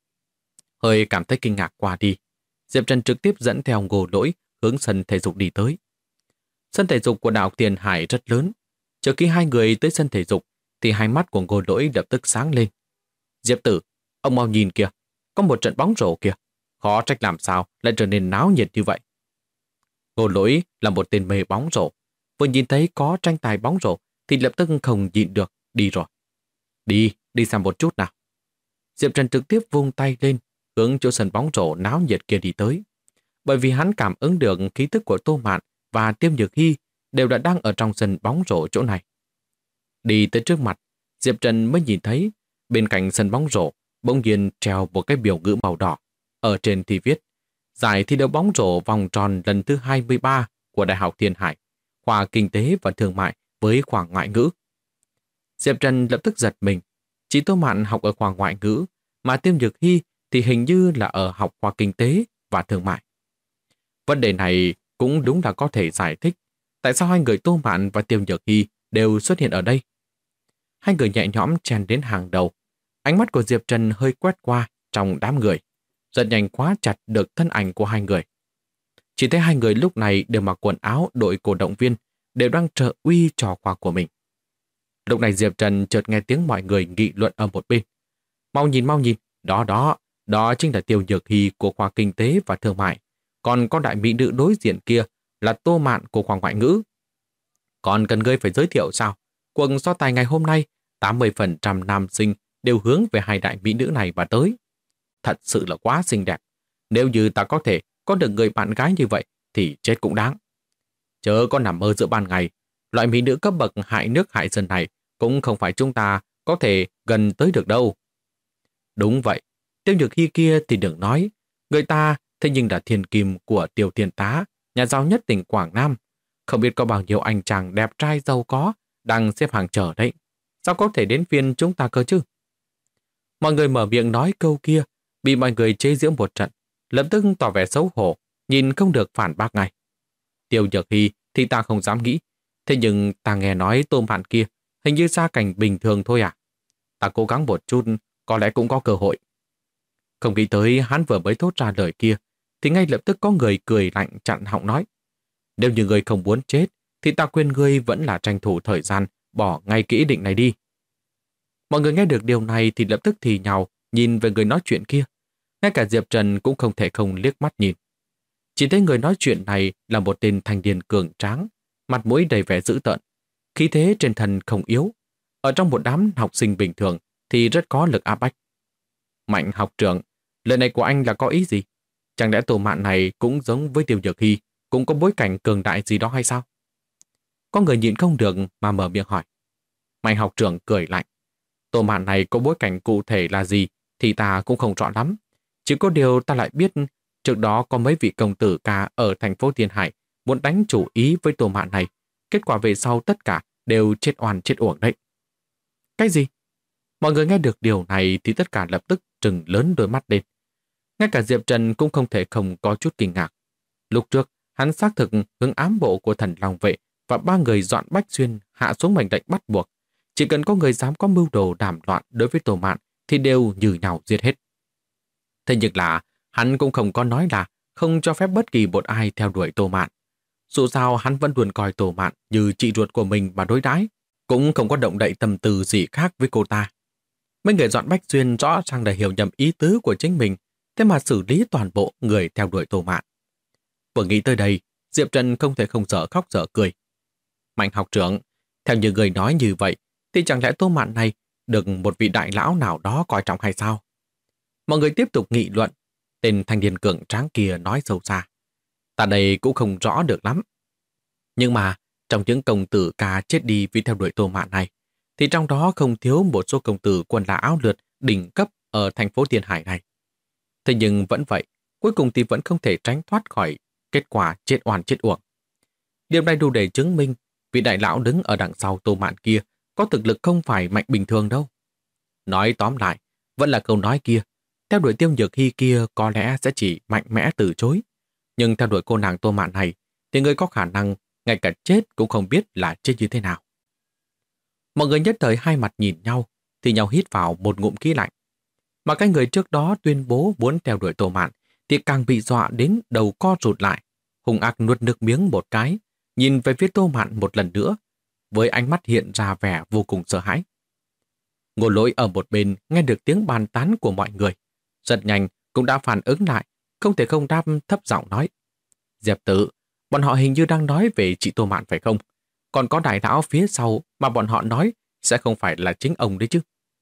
Hơi cảm thấy kinh ngạc qua đi, Diệp Trần trực tiếp dẫn theo Ngô Lỗi hướng sân thể dục đi tới. Sân thể dục của Đại học Thiên Hải rất lớn. Trước khi hai người tới sân thể dục thì hai mắt của Ngô Lỗi lập tức sáng lên. Diệp tử, ông mau nhìn kìa, có một trận bóng rổ kìa. Khó trách làm sao lại trở nên náo nhiệt như vậy. Ngô Lỗi là một tên mê bóng rổ. Vừa nhìn thấy có tranh tài bóng rổ thì lập tức không nhịn được, đi rồi. Đi xem một chút nào. Diệp Trần trực tiếp vung tay lên, hướng chỗ sân bóng rổ náo nhiệt kia đi tới. Bởi vì hắn cảm ứng được khí tức của Tô Mạn và Tiêu Nhược Hy đều đã đang ở trong sân bóng rổ chỗ này. Đi tới trước mặt, Diệp Trần mới nhìn thấy bên cạnh sân bóng rổ bỗng nhiên treo một cái biểu ngữ màu đỏ. Ở trên thì viết giải thi đấu bóng rổ vòng tròn lần thứ 23 của Đại học Thiên Hải, khoa Kinh tế và Thương mại với khoa Ngoại ngữ. Diệp Trần lập tức giật mình. Chị Tô Mạn học ở khoa Ngoại ngữ, mà Tiêu Nhược Hy thì hình như là ở học khoa Kinh tế và Thương mại. Vấn đề này cũng đúng là có thể giải thích tại sao hai người Tô Mạn và Tiêu Nhược Hy đều xuất hiện ở đây. Hai người nhẹ nhõm chen đến hàng đầu. Ánh mắt của Diệp Trần hơi quét qua trong đám người, rất nhanh khóa chặt được thân ảnh của hai người. Chỉ thấy hai người lúc này đều mặc quần áo đội cổ động viên, đều đang trợ uy cho khoa của mình. Lúc này Diệp Trần chợt nghe tiếng mọi người nghị luận ở một bên. Mau nhìn, đó chính là Tiêu Nhược Hy của khoa Kinh tế và Thương mại. Còn con đại mỹ nữ đối diện kia là Tô Mạn của khoa Ngoại ngữ. Còn cần ngươi phải giới thiệu sao? Cuộc so tài ngày hôm nay, 80% nam sinh đều hướng về hai đại mỹ nữ này mà tới. Thật sự là quá xinh đẹp. Nếu như ta có thể có được người bạn gái như vậy thì chết cũng đáng. Chớ có nằm mơ giữa ban ngày. Loại mỹ nữ cấp bậc hại nước hại dân này cũng không phải chúng ta có thể gần tới được đâu. Đúng vậy, Tiêu Nhược Hy kia thì đừng nói. Người ta thế nhưng là thiên kim của Tiêu Thiên Tá, nhà giàu nhất tỉnh Quảng Nam. Không biết có bao nhiêu anh chàng đẹp trai giàu có đang xếp hàng chờ đấy. Sao có thể đến phiên chúng ta cơ chứ? Mọi người mở miệng nói câu kia, bị mọi người chế giễu một trận, lập tức tỏ vẻ xấu hổ, nhìn không được phản bác ngay. Tiêu Nhược Hy thì ta không dám nghĩ, thế nhưng ta nghe nói Tô Mạn kia hình như gia cảnh bình thường thôi à? Ta cố gắng một chút, có lẽ cũng có cơ hội. Không nghĩ tới hắn vừa mới thốt ra lời kia, thì ngay lập tức có người cười lạnh chặn họng nói. Nếu như ngươi không muốn chết, thì ta khuyên ngươi vẫn là tranh thủ thời gian, bỏ ngay cái ý định này đi. Mọi người nghe được điều này thì lập tức thì nhào nhìn về người nói chuyện kia. Ngay cả Diệp Trần cũng không thể không liếc mắt nhìn. Chỉ thấy người nói chuyện này là một tên thanh niên cường tráng, mặt mũi đầy vẻ dữ tợn, khí thế trên thân không yếu. Ở trong một đám học sinh bình thường thì rất có lực áp bách. Mạnh học trưởng, lời này của anh là có ý gì? Chẳng lẽ Tô Mạn này cũng giống với Tiêu Nhược Hy, cũng có bối cảnh cường đại gì đó hay sao? Có người nhịn không được mà mở miệng hỏi. Mạnh học trưởng cười lạnh. Tô Mạn này có bối cảnh cụ thể là gì thì ta cũng không rõ lắm. Chỉ có điều ta lại biết trước đó có mấy vị công tử ca ở thành phố Thiên Hải muốn đánh chủ ý với Tô Mạn này. Kết quả về sau tất cả đều chết oan chết uổng đấy. Cái gì? Mọi người nghe được điều này thì tất cả lập tức trừng lớn đôi mắt lên. Ngay cả Diệp Trần cũng không thể không có chút kinh ngạc. Lúc trước, hắn xác thực hướng ám bộ của Thần Long Vệ và ba người dọn Bách Xuyên hạ xuống mệnh lệnh bắt buộc. Chỉ cần có người dám có mưu đồ đàm loạn đối với Tô Mạn thì đều như nhau giết hết. Thế nhưng là hắn cũng không có nói là không cho phép bất kỳ một ai theo đuổi Tô Mạn. Dù sao hắn vẫn luôn coi Tô Mạn như chị ruột của mình mà đối đãi, cũng không có động đậy tâm tư gì khác với cô ta. Mấy người dọn Bách Xuyên rõ ràng đã hiểu nhầm ý tứ của chính mình, thế mà xử lý toàn bộ người theo đuổi Tô Mạn. Vừa nghĩ tới đây, Diệp Trần không thể không dở khóc dở cười. Mạnh học trưởng, theo như người nói như vậy, thì chẳng lẽ Tô Mạn này được một vị đại lão nào đó coi trọng hay sao? Mọi người tiếp tục nghị luận. Tên thanh niên cường tráng kia nói sâu xa. Ta đây cũng không rõ được lắm. Nhưng mà, trong những công tử ca chết đi vì theo đuổi Tô Mạn này, thì trong đó không thiếu một số công tử quần là áo lượt đỉnh cấp ở thành phố Thiên Hải này. Thế nhưng vẫn vậy, cuối cùng thì vẫn không thể tránh thoát khỏi kết quả chết oan chết uổng. Điều này đủ để chứng minh vị đại lão đứng ở đằng sau Tô Mạn kia có thực lực không phải mạnh bình thường đâu. Nói tóm lại, vẫn là câu nói kia, theo đuổi Tiêu Nhược Hy kia có lẽ sẽ chỉ mạnh mẽ từ chối. Nhưng theo đuổi cô nàng Tô Mạn này, thì người có khả năng ngay cả chết cũng không biết là chết như thế nào. Mọi người nhất thời hai mặt nhìn nhau, thì nhau hít vào một ngụm khí lạnh. Mà cái người trước đó tuyên bố muốn theo đuổi Tô Mạn thì càng bị dọa đến đầu co rụt lại, hung ác nuốt nước miếng một cái, nhìn về phía Tô Mạn một lần nữa, với ánh mắt hiện ra vẻ vô cùng sợ hãi. Ngô Lỗi ở một bên nghe được tiếng bàn tán của mọi người, rất nhanh cũng đã phản ứng lại, không thể không đáp thấp giọng nói. Diệp Tử, bọn họ hình như đang nói về chị Tô Mạn phải không? Còn có đại lão phía sau mà bọn họ nói sẽ không phải là chính ông đấy chứ.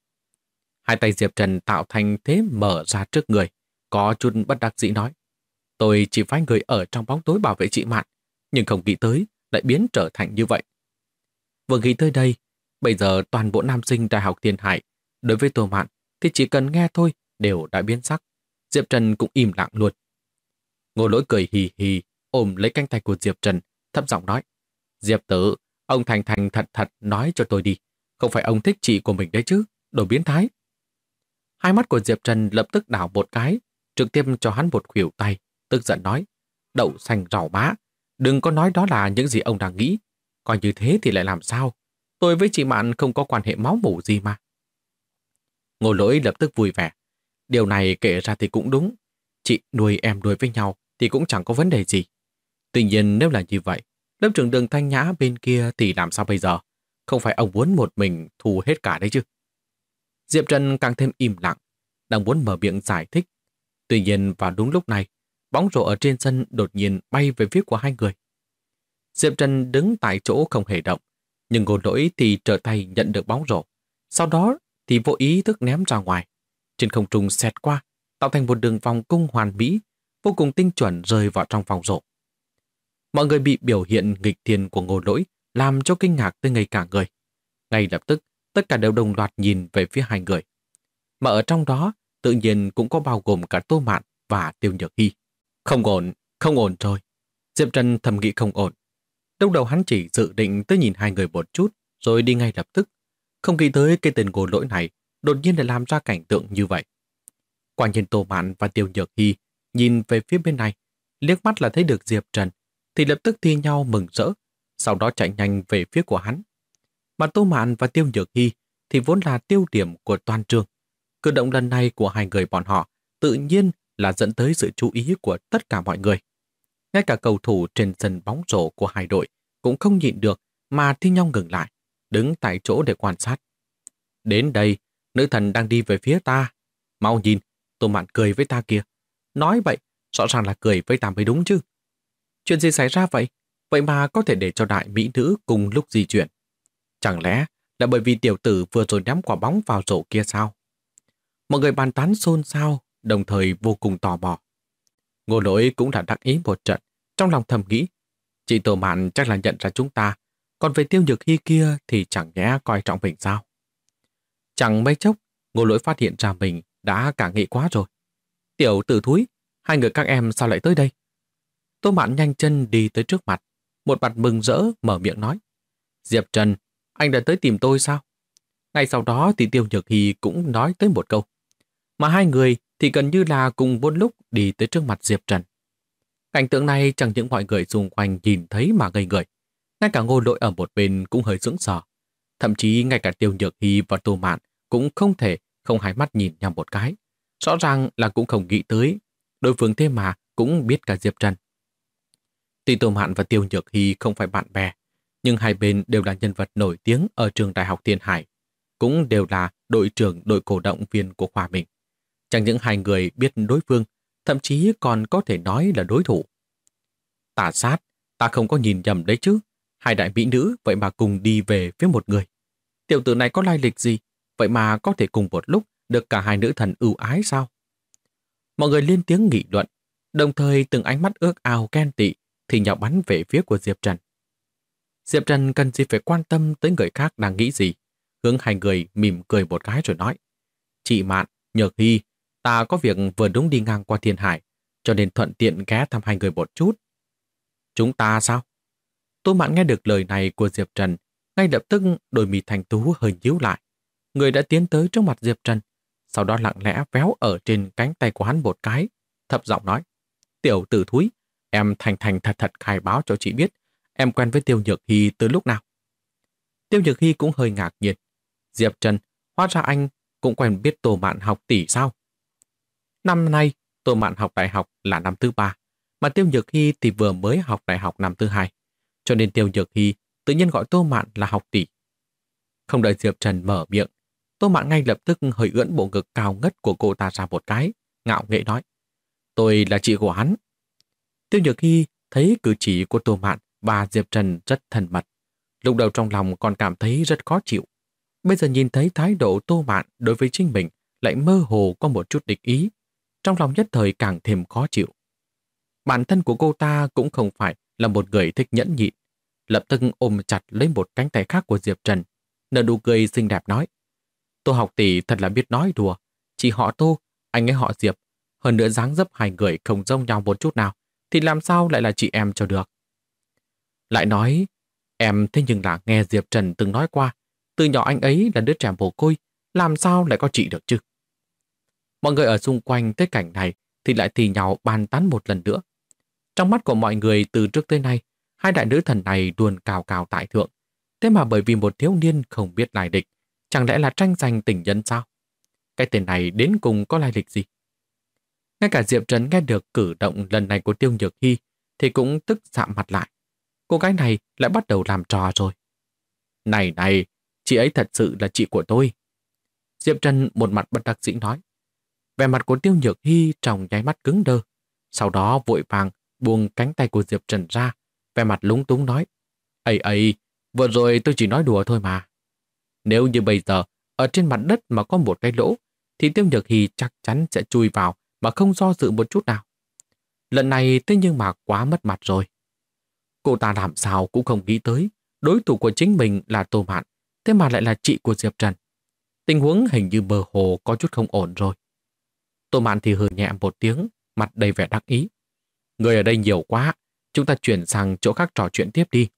Hai tay Diệp Trần tạo thành thế mở ra trước người, có chút bất đắc dĩ nói. Tôi chỉ phái người ở trong bóng tối bảo vệ chị Mạn, nhưng không nghĩ tới lại biến trở thành như vậy. Vừa nghĩ tới đây, bây giờ toàn bộ nam sinh Đại học Thiên Hải, đối với Tô Mạn thì chỉ cần nghe thôi đều đã biến sắc. Diệp Trần cũng im lặng luôn. Ngô Lỗi cười hì hì, ôm lấy cánh tay của Diệp Trần, thấp giọng nói. Diệp tử, ông thành thành thật thật nói cho tôi đi. Không phải ông thích chị của mình đấy chứ, đồ biến thái. Hai mắt của Diệp Trần lập tức đảo một cái, trực tiếp cho hắn một khuỷu tay, tức giận nói. Đậu xanh rau má, đừng có nói đó là những gì ông đang nghĩ. Còn như thế thì lại làm sao? Tôi với chị Mạn không có quan hệ máu mủ gì mà. Ngô Lỗi lập tức vui vẻ. Điều này kể ra thì cũng đúng. Chị nuôi em nuôi với nhau thì cũng chẳng có vấn đề gì. Tuy nhiên nếu là như vậy, lớp trưởng Đường Thanh Nhã bên kia thì làm sao bây giờ? Không phải ông muốn một mình thu hết cả đấy chứ? Diệp Trần càng thêm im lặng, đang muốn mở miệng giải thích. Tuy nhiên vào đúng lúc này, bóng rổ ở trên sân đột nhiên bay về phía của hai người. Diệp Trần đứng tại chỗ không hề động, nhưng Ngô Lỗi thì trở tay nhận được bóng rổ. Sau đó thì vô ý thức ném ra ngoài. Trên không trung xẹt qua, tạo thành một đường vòng cung hoàn mỹ, vô cùng tinh chuẩn rơi vào trong vòng rổ. Mọi người bị biểu hiện nghịch thiên của Ngô Lỗi làm cho kinh ngạc tới ngây cả người. Ngay lập tức, tất cả đều đồng loạt nhìn về phía hai người. Mà ở trong đó, tự nhiên cũng có bao gồm cả Tô Mạn và Tiêu Nhược Hy. Không ổn rồi. Diệp Trần thầm nghĩ không ổn. Lúc đầu hắn chỉ dự định tới nhìn hai người một chút, rồi đi ngay lập tức. Không nghĩ tới cái tên Ngô Lỗi này đột nhiên lại làm ra cảnh tượng như vậy. Quả nhiên Tô Mạn và Tiêu Nhược Hy nhìn về phía bên này, liếc mắt là thấy được Diệp Trần, thì lập tức thi nhau mừng rỡ, sau đó chạy nhanh về phía của hắn. Mà Tô Mạn và Tiêu Nhược Hy thì vốn là tiêu điểm của toàn trường. Cử động lần này của hai người bọn họ tự nhiên là dẫn tới sự chú ý của tất cả mọi người. Ngay cả cầu thủ trên sân bóng rổ của hai đội cũng không nhịn được mà thi nhau ngừng lại, đứng tại chỗ để quan sát. Đến đây, nữ thần đang đi về phía ta. Mau nhìn, Tô Mạn cười với ta kìa. Nói vậy, rõ ràng là cười với ta mới đúng chứ. Chuyện gì xảy ra vậy? Vậy mà có thể để cho đại mỹ nữ cùng lúc di chuyển. Chẳng lẽ là bởi vì tiểu tử vừa rồi ném quả bóng vào rổ kia sao? Mọi người bàn tán xôn xao, đồng thời vô cùng tò mò. Ngô Lỗi cũng đã đắc ý một trận, trong lòng thầm nghĩ, chị Tô Mạn chắc là nhận ra chúng ta, còn về Tiêu Nhược Hy kia thì chẳng nhẽ coi trọng mình sao? Chẳng mấy chốc, Ngô Lỗi phát hiện ra mình đã cả nghĩ quá rồi. Tiểu tử thúi, hai người các em sao lại tới đây? Tô Mạn nhanh chân đi tới trước mặt, một mặt mừng rỡ mở miệng nói. Diệp Trần, anh đã tới tìm tôi sao? Ngay sau đó thì Tiêu Nhược Hy cũng nói tới một câu. Mà hai người thì gần như là cùng một lúc đi tới trước mặt Diệp Trần. Cảnh tượng này chẳng những mọi người xung quanh nhìn thấy mà ngây người. Ngay cả Ngô Lỗi ở một bên cũng hơi sững sờ. Thậm chí ngay cả Tiêu Nhược Hy và Tô Mạn cũng không thể không hai mắt nhìn nhau một cái. Rõ ràng là cũng không nghĩ tới. Đối phương thế mà cũng biết cả Diệp Trần. Tuy Tô Mạn và Tiêu Nhược Hy không phải bạn bè, nhưng hai bên đều là nhân vật nổi tiếng ở trường Đại học Thiên Hải, cũng đều là đội trưởng đội cổ động viên của khoa mình. Chẳng những hai người biết đối phương, thậm chí còn có thể nói là đối thủ. Tà sát, ta không có nhìn nhầm đấy chứ. Hai đại mỹ nữ vậy mà cùng đi về phía một người. Tiểu tử này có lai lịch gì, vậy mà có thể cùng một lúc được cả hai nữ thần ưu ái sao? Mọi người lên tiếng nghị luận, đồng thời từng ánh mắt ước ao ghen tị thì nhào bắn về phía của Diệp Trần. Diệp Trần cần gì phải quan tâm tới người khác đang nghĩ gì, hướng hai người mỉm cười một cái rồi nói. Chị Mạn, Nhược Hy, ta có việc vừa đúng đi ngang qua Thiên Hải, cho nên thuận tiện ghé thăm hai người một chút. Chúng ta sao? Tô Mạn nghe được lời này của Diệp Trần, ngay lập tức đôi mì thành tú hơi nhíu lại. Người đã tiến tới trước mặt Diệp Trần, sau đó lặng lẽ véo ở trên cánh tay của hắn một cái, thấp giọng nói. Tiểu tử thúi, em thành thành thật thật khai báo cho chị biết, em quen với Tiêu Nhược Hy từ lúc nào? Tiêu Nhược Hy cũng hơi ngạc nhiên. Diệp Trần, hóa ra anh cũng quen biết Tô Mạn học tỷ sao? Năm nay, Tô Mạn học đại học là năm thứ 3, mà Tiêu Nhược Hy thì vừa mới học đại học năm thứ 2, cho nên Tiêu Nhược Hy tự nhiên gọi Tô Mạn là học tỷ. Không đợi Diệp Trần mở miệng, Tô Mạn ngay lập tức hơi ưỡn bộ ngực cao ngất của cô ta ra một cái, ngạo nghễ nói. Tôi là chị của hắn. Tiêu Nhược Hy thấy cử chỉ của Tô Mạn và Diệp Trần rất thân mật. Lúc đầu trong lòng còn cảm thấy rất khó chịu. Bây giờ nhìn thấy thái độ Tô Mạn đối với chính mình lại mơ hồ có một chút địch ý. Trong lòng nhất thời càng thêm khó chịu. Bản thân của cô ta cũng không phải là một người thích nhẫn nhịn. Lập tức ôm chặt lấy một cánh tay khác của Diệp Trần, nở nụ cười xinh đẹp nói. Tô học tỷ thật là biết nói đùa. Chị họ Tô, anh ấy họ Diệp. Hơn nữa dáng dấp hai người không giống nhau một chút nào. thì làm sao lại là chị em cho được. Lại nói, em thế nhưng là nghe Diệp Trần từng nói qua, từ nhỏ anh ấy là đứa trẻ mồ côi, làm sao lại có chị được chứ? Mọi người ở xung quanh tới cảnh này thì lại thì nhau bàn tán một lần nữa. Trong mắt của mọi người từ trước tới nay, hai đại nữ thần này luôn cao cao tại thượng. Thế mà bởi vì một thiếu niên không biết lai lịch, chẳng lẽ là tranh giành tình nhân sao? Cái tên này đến cùng có lai lịch gì? Ngay cả Diệp Trần nghe được cử động lần này của Tiêu Nhược Hy thì cũng tức sạm mặt lại. Cô gái này lại bắt đầu làm trò rồi. Này, chị ấy thật sự là chị của tôi. Diệp Trần một mặt bất đắc dĩ nói. Vẻ mặt của Tiêu Nhược Hy trong nháy mắt cứng đơ. Sau đó vội vàng buông cánh tay của Diệp Trần ra, vẻ mặt lúng túng nói. Ây, vừa rồi tôi chỉ nói đùa thôi mà. Nếu như bây giờ ở trên mặt đất mà có một cái lỗ, thì Tiêu Nhược Hy chắc chắn sẽ chui vào mà không do dự một chút nào. Lần này thế nhưng mà quá mất mặt rồi. Cô ta làm sao cũng không nghĩ tới, đối thủ của chính mình là Tô Mạn, thế mà lại là chị của Diệp Trần. Tình huống hình như mơ hồ có chút không ổn rồi. Tô Mạn thì hừ nhẹ một tiếng, mặt đầy vẻ đắc ý. Người ở đây nhiều quá, chúng ta chuyển sang chỗ khác trò chuyện tiếp đi.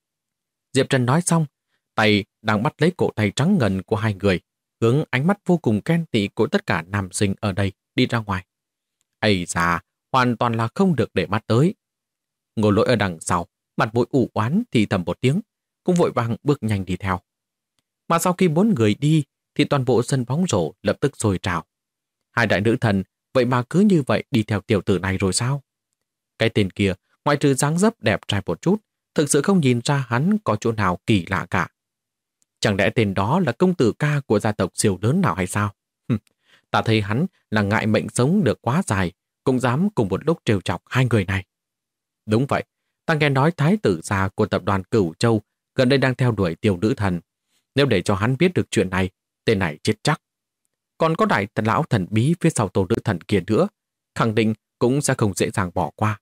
Diệp Trần nói xong, tay đang bắt lấy cổ tay trắng ngần của hai người, hướng ánh mắt vô cùng ghen tị của tất cả nam sinh ở đây đi ra ngoài. Ây da, hoàn toàn là không được để mắt tới. Ngô Lỗi ở đằng sau, mặt mũi ủ oán thì thầm một tiếng, cũng vội vàng bước nhanh đi theo. Mà sau khi bốn người đi, thì toàn bộ sân bóng rổ lập tức sôi trào. Hai đại nữ thần, vậy mà cứ như vậy đi theo tiểu tử này rồi sao? Cái tên kia, ngoại trừ dáng dấp đẹp trai một chút, thực sự không nhìn ra hắn có chỗ nào kỳ lạ cả. Chẳng lẽ tên đó là công tử ca của gia tộc siêu lớn nào hay sao? Ta thấy hắn là ngại mệnh sống được quá dài, cũng dám cùng một lúc trêu chọc hai người này. Đúng vậy, ta nghe nói thái tử gia của tập đoàn Cửu Châu gần đây đang theo đuổi tiểu nữ thần. Nếu để cho hắn biết được chuyện này, tên này chết chắc. Còn có đại lão thần bí phía sau tổ nữ thần kia nữa, khẳng định cũng sẽ không dễ dàng bỏ qua.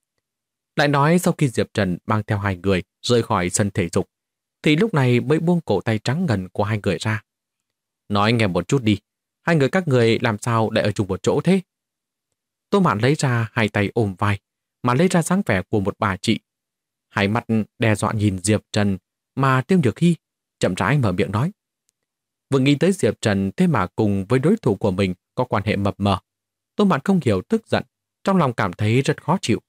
Lại nói sau khi Diệp Trần mang theo hai người rời khỏi sân thể dục, thì lúc này mới buông cổ tay trắng ngần của hai người ra. Nói nghe một chút đi, hai người các người làm sao lại ở chung một chỗ thế? Tô Mạn lấy ra hai tay ôm vai, mà lấy ra dáng vẻ của một bà chị. Hai mắt đe dọa nhìn Diệp Trần, mà Tiêu Nhược Hy chậm rãi mở miệng nói. Vừa nghĩ tới Diệp Trần thế mà cùng với đối thủ của mình có quan hệ mập mờ. Tô Mạn không hiểu tức giận, trong lòng cảm thấy rất khó chịu.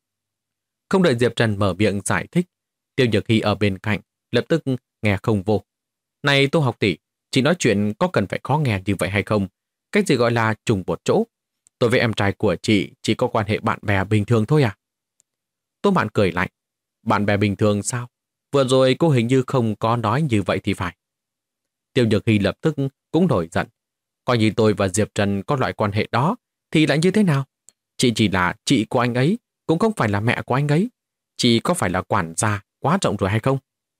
Không đợi Diệp Trần mở miệng giải thích, Tiêu Nhược Hy ở bên cạnh lập tức nghe không vô. Này Tô học tỷ, chị nói chuyện có cần phải khó nghe như vậy hay không? Cách gì gọi là trùng một chỗ? Tôi với em trai của chị chỉ có quan hệ bạn bè bình thường thôi à? Tô Mạn cười lạnh. Bạn bè bình thường sao? Vừa rồi cô hình như không có nói như vậy thì phải. Tiêu Nhược Hy lập tức cũng nổi giận. Coi như tôi và Diệp Trần có loại quan hệ đó thì lại như thế nào? Chị chỉ là chị của anh ấy, cũng không phải là mẹ của anh ấy. Chị có phải là quản gia quá rộng rồi hay không?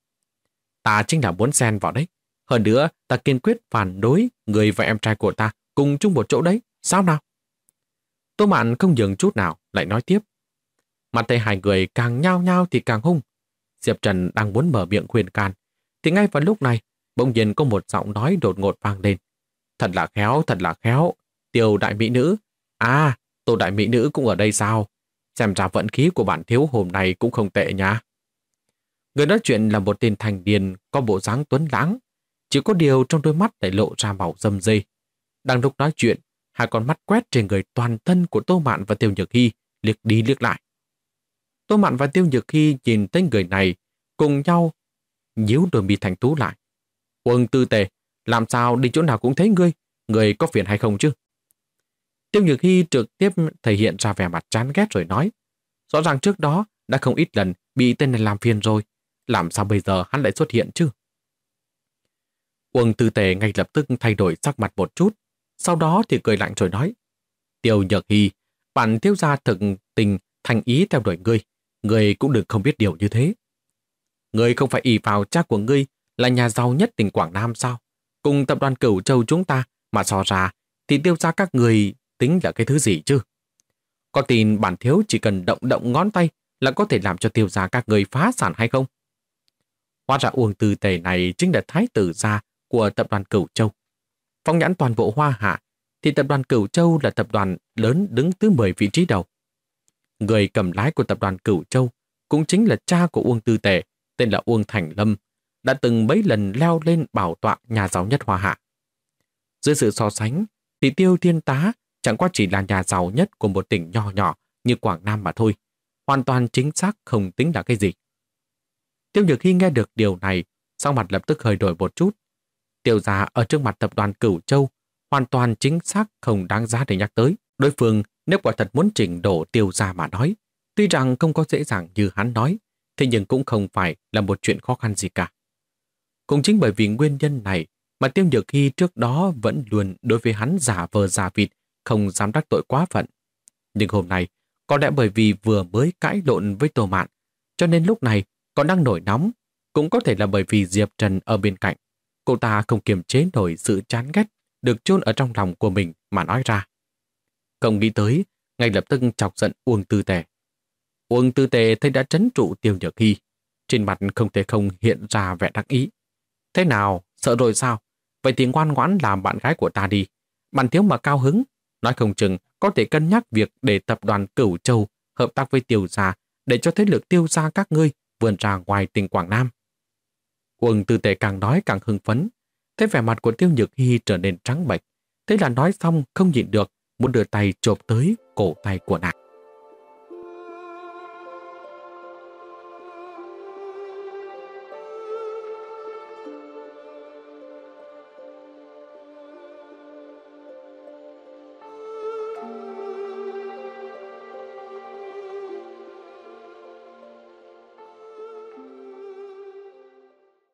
Ta chính là muốn xen vào đấy. Hơn nữa, ta kiên quyết phản đối người và em trai của ta cùng chung một chỗ đấy. Sao nào? Tô Mạn không dừng chút nào, lại nói tiếp. Mặt thấy hai người càng nhao nhao thì càng hung. Diệp Trần đang muốn mở miệng khuyên can, thì ngay vào lúc này, bỗng nhiên có một giọng nói đột ngột vang lên. Thật là khéo. Tiêu đại mỹ nữ. À, Tô đại mỹ nữ cũng ở đây sao? Xem ra vận khí của bạn thiếu hôm nay cũng không tệ nha. Người nói chuyện là một tên thành niên có bộ dáng tuấn lãng, chỉ có điều trong đôi mắt lại lộ ra màu râm rê. Đang lúc nói chuyện, hai con mắt quét trên người toàn thân của Tô Mạn và Tiêu Nhược Hy, liếc đi liếc lại. Tô Mạn và Tiêu Nhược Hy nhìn thấy người này, cùng nhau nhíu đôi mi thành tú lại. Uông Tư Tề, làm sao đi chỗ nào cũng thấy ngươi có phiền hay không chứ? Tiêu Nhược Hy trực tiếp thể hiện ra vẻ mặt chán ghét rồi nói. Rõ ràng trước đó đã không ít lần bị tên này làm phiền rồi, làm sao bây giờ hắn lại xuất hiện chứ? Uông Tư Tề ngay lập tức thay đổi sắc mặt một chút, sau đó thì cười lạnh rồi nói. Tiêu Nhược Hy, bản thiếu gia thực tình thành ý theo đuổi ngươi cũng đừng không biết điều như thế. Ngươi không phải ỷ vào cha của ngươi là nhà giàu nhất tỉnh Quảng Nam sao? Cùng tập đoàn Cửu Châu chúng ta mà so ra thì tiêu gia các người tính là cái thứ gì chứ? Có tin bản thiếu chỉ cần động động ngón tay là có thể làm cho tiêu gia các người phá sản hay không? Hóa ra Uông Tư Tề này chính là thái tử gia của tập đoàn Cửu Châu. Phóng nhãn toàn bộ Hoa Hạ thì tập đoàn Cửu Châu là tập đoàn lớn đứng thứ 10 vị trí đầu. Người cầm lái của tập đoàn Cửu Châu cũng chính là cha của Uông Tư Tề, tên là Uông Thành Lâm, đã từng mấy lần leo lên bảo tọa nhà giàu nhất Hoa Hạ. Dưới sự so sánh, thì Tiêu Thiên Tá chẳng qua chỉ là nhà giàu nhất của một tỉnh nhỏ nhỏ như Quảng Nam mà thôi. Hoàn toàn chính xác không tính là cái gì. Tiêu Nhược Hy nghe được điều này, sắc mặt lập tức hơi đổi một chút. Tiêu gia ở trước mặt tập đoàn Cửu Châu hoàn toàn chính xác không đáng giá để nhắc tới. Đối phương nếu quả thật muốn chỉnh đổ Tiêu gia mà nói, tuy rằng không có dễ dàng như hắn nói, thế nhưng cũng không phải là một chuyện khó khăn gì cả. Cũng chính bởi vì nguyên nhân này mà Tiêu Nhược Hy trước đó vẫn luôn đối với hắn giả vờ giả vịt, không dám đắc tội quá phận. Nhưng hôm nay, có lẽ bởi vì vừa mới cãi lộn với Tô Mạn, cho nên lúc này còn đang nổi nóng, cũng có thể là bởi vì Diệp Trần ở bên cạnh. Cô ta không kiềm chế nổi sự chán ghét được chôn ở trong lòng của mình mà nói ra. Không nghĩ tới, ngay lập tức chọc giận Uông Tư Tề. Uông Tư Tề thấy đã trấn trụ Tiêu Nhược Hy, trên mặt không thể không hiện ra vẻ đắc ý. Thế nào, sợ rồi sao? Vậy thì ngoan ngoãn làm bạn gái của ta đi. Bạn thiếu mà cao hứng, nói không chừng có thể cân nhắc việc để tập đoàn Cửu Châu hợp tác với Tiêu gia để cho thế lực Tiêu gia các ngươi vươn ra ngoài tỉnh Quảng Nam. Uông Tư Tề càng nói càng hưng phấn, thấy vẻ mặt của Tiêu Nhược Hy trở nên trắng bệch, thế là nói xong không nhịn được, muốn đưa tay chộp tới cổ tay của nàng.